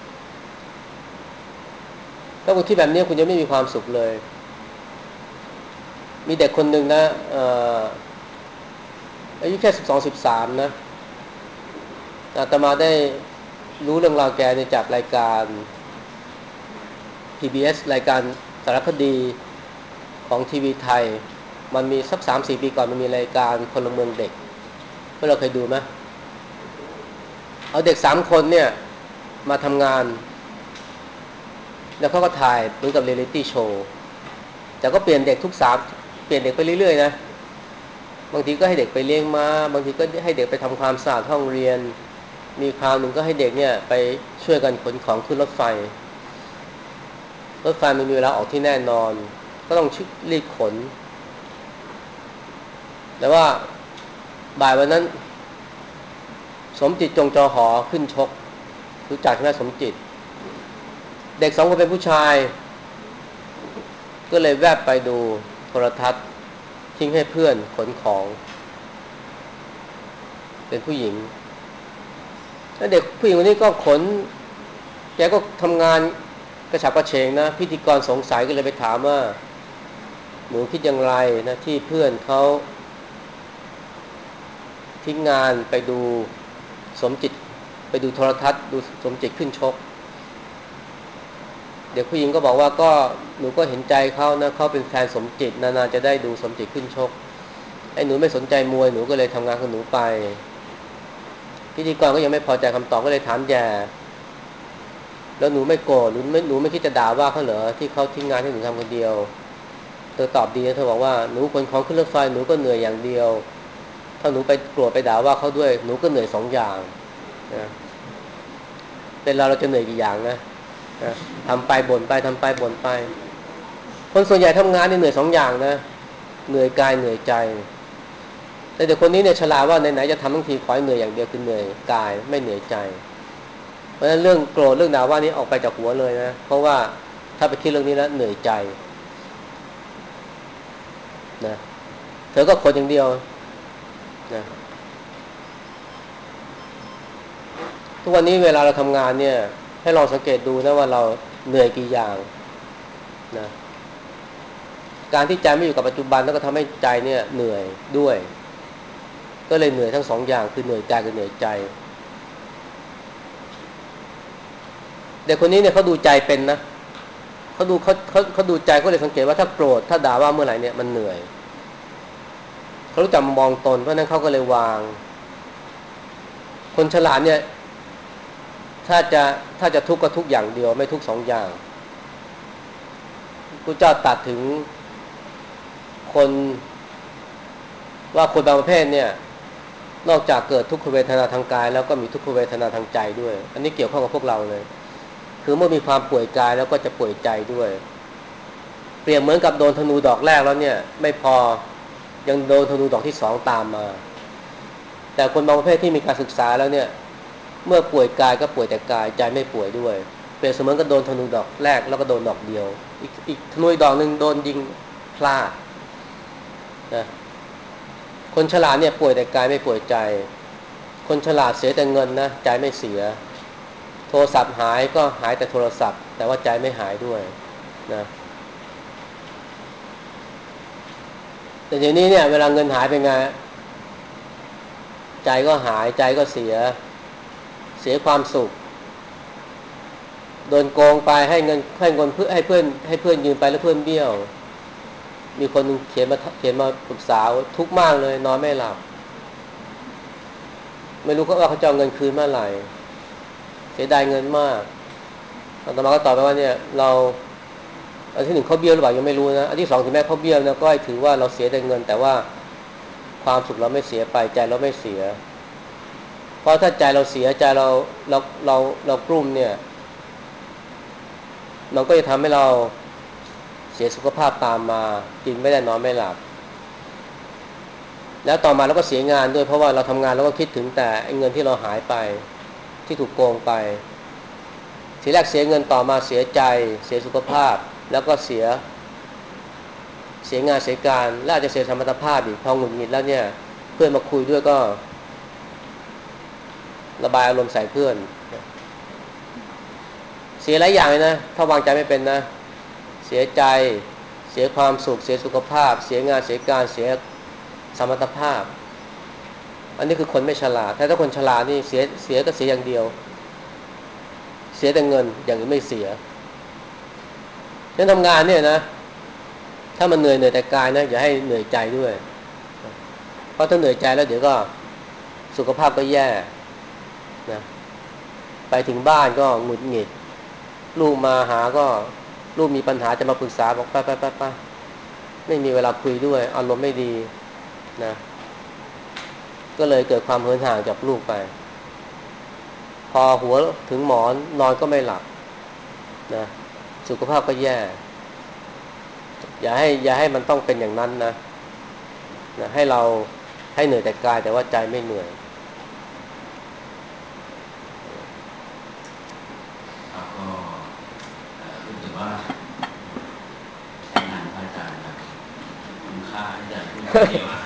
ถ้าคุณคิดแบบนี้คุณจะไม่มีความสุขเลยมีเด็กคนหนึ่งนะเอ่ออายุแค่สิบสองสิบสามนะอาตมาได้รู้เรื่องราวแกในจากรายการ พี บี เอส รายการสารคดีของทีวีไทยมันมีสัก สามสี่ ปีก่อนมันมีรายการพลเมืองเด็กพวกเราเคยดูไหมเอาเด็กสามคนเนี่ยมาทำงานแล้วเขาก็ถ่ายเหมือนกับเรียลลิตี้โชว์แต่ก็เปลี่ยนเด็กทุกสามเปลี่ยนเด็กไปเรื่อยๆนะบางทีก็ให้เด็กไปเลี้ยงม้าบางทีก็ให้เด็กไปทำความสะอาดห้องเรียนมีคราวหนึ่งก็ให้เด็กเนี่ยไปช่วยกันขนของขึ้นรถไฟรถไฟมันมีเวลาออกที่แน่นอนก็ต้องรีบขนแต่ว่าบ่ายวันนั้นสมจิตจงจอหอขึ้นชกรู้จักไหมสมจิตเด็กสองคนเป็นผู้ชายก็เลยแวบไปดูโทรทัศน์ทิ้งให้เพื่อนขนของเป็นผู้หญิงแล้วเด็กผู้หญิงคนนี้ก็ขนแกก็ทำงานกระฉับกระเฉงนะพิธีกรสงสัยก็เลยไปถามว่าหนูคิดอย่างไรนะที่เพื่อนเขาทิ้งงานไปดูสมจิตไปดูโทรทัศน์ดูสมจิตขึ้นชกเด็กผู้หญิงก็บอกว่าก็หนูก็เห็นใจเขานะเขาเป็นแฟนสมจิตนานๆจะได้ดูสมจิตขึ้นชกไอ้หนูไม่สนใจมวยหนูก็เลยทำงานของหนูไปพิธีกรก็ยังไม่พอใจคำตอบก็เลยถามแย่แล้วหนูไม่โกรธหรือไม่หนูไม่คิดจะด่าว่าเขาเหรอที่เขาทิ้งงานให้หนูทำคนเดียวเธอตอบดีนะเธอบอกว่าหนูขนของขึ้นรถไฟหนูก็เหนื่อยอย่างเดียวถ้าหนูไปโกรธไปด่าว่าเขาด้วยหนูก็เหนื่อยสองอย่างนะเป็นเราเราจะเหนื่อยกี่อย่างนะนะทำไปบ่นไปทำไปบ่นไปคนส่วนใหญ่ทำงานนี่เหนื่อยสองอย่างนะเหนื่อยกายเหนื่อยใจแต่เด็กคนนี้เนี่ยฉลาดว่าไหนๆจะทำทั้งทีขอให้เหนื่อยอย่างเดียวคือเหนื่อยกายไม่เหนื่อยใจเพราะฉะนั้นเรื่องโกรธเรื่องด่าว่านี้ออกไปจากหัวเลยนะเพราะว่าถ้าไปคิดเรื่องนี้แล้วเหนื่อยใจนะเธอก็คนอย่างเดียวนะทุกวันนี้เวลาเราทำงานเนี่ยให้ลองสังเกตดูนะว่าเราเหนื่อยกี่อย่างนะการที่ใจไม่อยู่กับปัจจุบันแล้วก็ทำให้ใจเนี่ยเหนื่อยด้วยก็เลยเหนื่อยทั้งสองอย่างคือเหนื่อยกายกับเหนื่อยใจเด็กคนนี้เนี่ยเขาดูใจเป็นนะเขาดูเขาเขาเขาดูใจเขาเลยสังเกตว่าถ้าโกรธถ้าด่าว่าเมื่อไหร่เนี่ยมันเหนื่อยเขารู้จักมองตนเพราะนั้นเขาก็เลยวางคนฉลาดเนี่ยถ้าจะถ้าจะทุกข์ก็ทุกอย่างเดียวไม่ทุกสองอย่างพระเจ้าตัดถึงคนว่าคนบางประเภทเนี่ยนอกจากเกิดทุกขเวทนาทางกายแล้วก็มีทุกขเวทนาทางใจด้วยอันนี้เกี่ยวข้องกับพวกเราเลยคือเมื่อมีความป่วยกายแล้วก็จะป่วยใจด้วยเปรียบเหมือนกับโดนธนูดอกแรกแล้วเนี่ยไม่พอยังโดนธนูดอกที่สองตามมาแต่คนบางประเภทที่มีการศึกษาแล้วเนี่ยเมื่อป่วยกายก็ป่วยแต่กายใจไม่ป่วยด้วยเปรียบเสมือนกับโดนธนูดอกแรกแล้วก็โดนดอกเดียวอีกอีกธนูดอกนึงโดนยิงพลาดนะคนฉลาดเนี่ยป่วยแต่กายไม่ป่วยใจคนฉลาดเสียแต่เงินนะใจไม่เสียโทรศัพท์หายก็หายแต่โทรศัพท์แต่ว่าใจไม่หายด้วยนะแต่ทีนี้เนี่ยเวลาเงินหายเป็นไงใจก็หายใจก็เสียเสียความสุขโดนโกงไปให้เงินให้เงินเพื่อให้เพื่อนให้เพื่อนยืมไปแล้วเพื่อนเบี้ยวมีคนเขียนมาเขียนมาปรึกษาทุกข์มากเลยนอนไม่หลับไม่รู้เขาว่าเขาจะเอาเงินคืนเมื่อไหร่เสียดายเงินมากอาตมาก็ตอบไปว่าเนี่ยเราอันที่หนึ่งเขาเบี้ยวหรือเปล่ายังไม่รู้นะอันที่สองถึงแม้เขาเบี้ยวนะก็ให้ถือว่าเราเสียแต่เงินแต่ว่าความสุขเราไม่เสียไปใจเราไม่เสียเพราะถ้าใจเราเสียใจเราเราเราเรากลุ้มเนี่ยมันก็จะทำให้เราเสียสุขภาพตามมากินไม่ได้นอนไม่หลับแล้วต่อมาเราก็เสียงานด้วยเพราะว่าเราทำงานเราก็คิดถึงแต่เงินที่เราหายไปที่ถูกโกงไปทีแรกเสียเงินต่อมาเสียใจเสียสุขภาพแล้วก็เสียเสียงานเสียการและอาจจะเสียสมรรถภาพอีกพอหงุดหงิดแล้วเนี่ยเพื่อนมาคุยด้วยก็ระบายอารมณ์ใส่เพื่อนเสียหลายอย่างเลยนะถ้าวางใจไม่เป็นนะเสียใจเสียความสุขเสียสุขภาพเสียงานเสียการเสียสมรรถภาพอันนี้คือคนไม่ฉลาดถ้าถ้าคนฉลาดนี่เสียเสียก็เสียอย่างเดียวเสียแต่เงินอย่างอื่นไม่เสียฉะนั้นทำงานเนี่ยนะถ้ามันเหนื่อยเหนื่อยแต่กายนะอย่าให้เหนื่อยใจด้วยเพราะถ้าเหนื่อยใจแล้วเดี๋ยวก็สุขภาพก็แย่นะไปถึงบ้านก็หงุดหงิดลูกมาหาก็ลูกมีปัญหาจะมาปรึกษาบอกไปไปไปไปไม่มีเวลาคุยด้วยอารมณ์ไม่ดีนะก็เลยเกิดความเหินห่างจากลูกไปพอหัวถึงหมอนนอนก็ไม่หลับนะสุขภาพก็แย่อย่าให้อย่าให้มันต้องเป็นอย่างนั้นนะนะให้เราให้เหนื่อยแต่กายแต่ว่าใจไม่เหนื่อยครับก็เอ่อรู้สึกว่าใช้งานพระอาจารย์แบบคุ้มค่าที่จะพูดคนเดียวนะ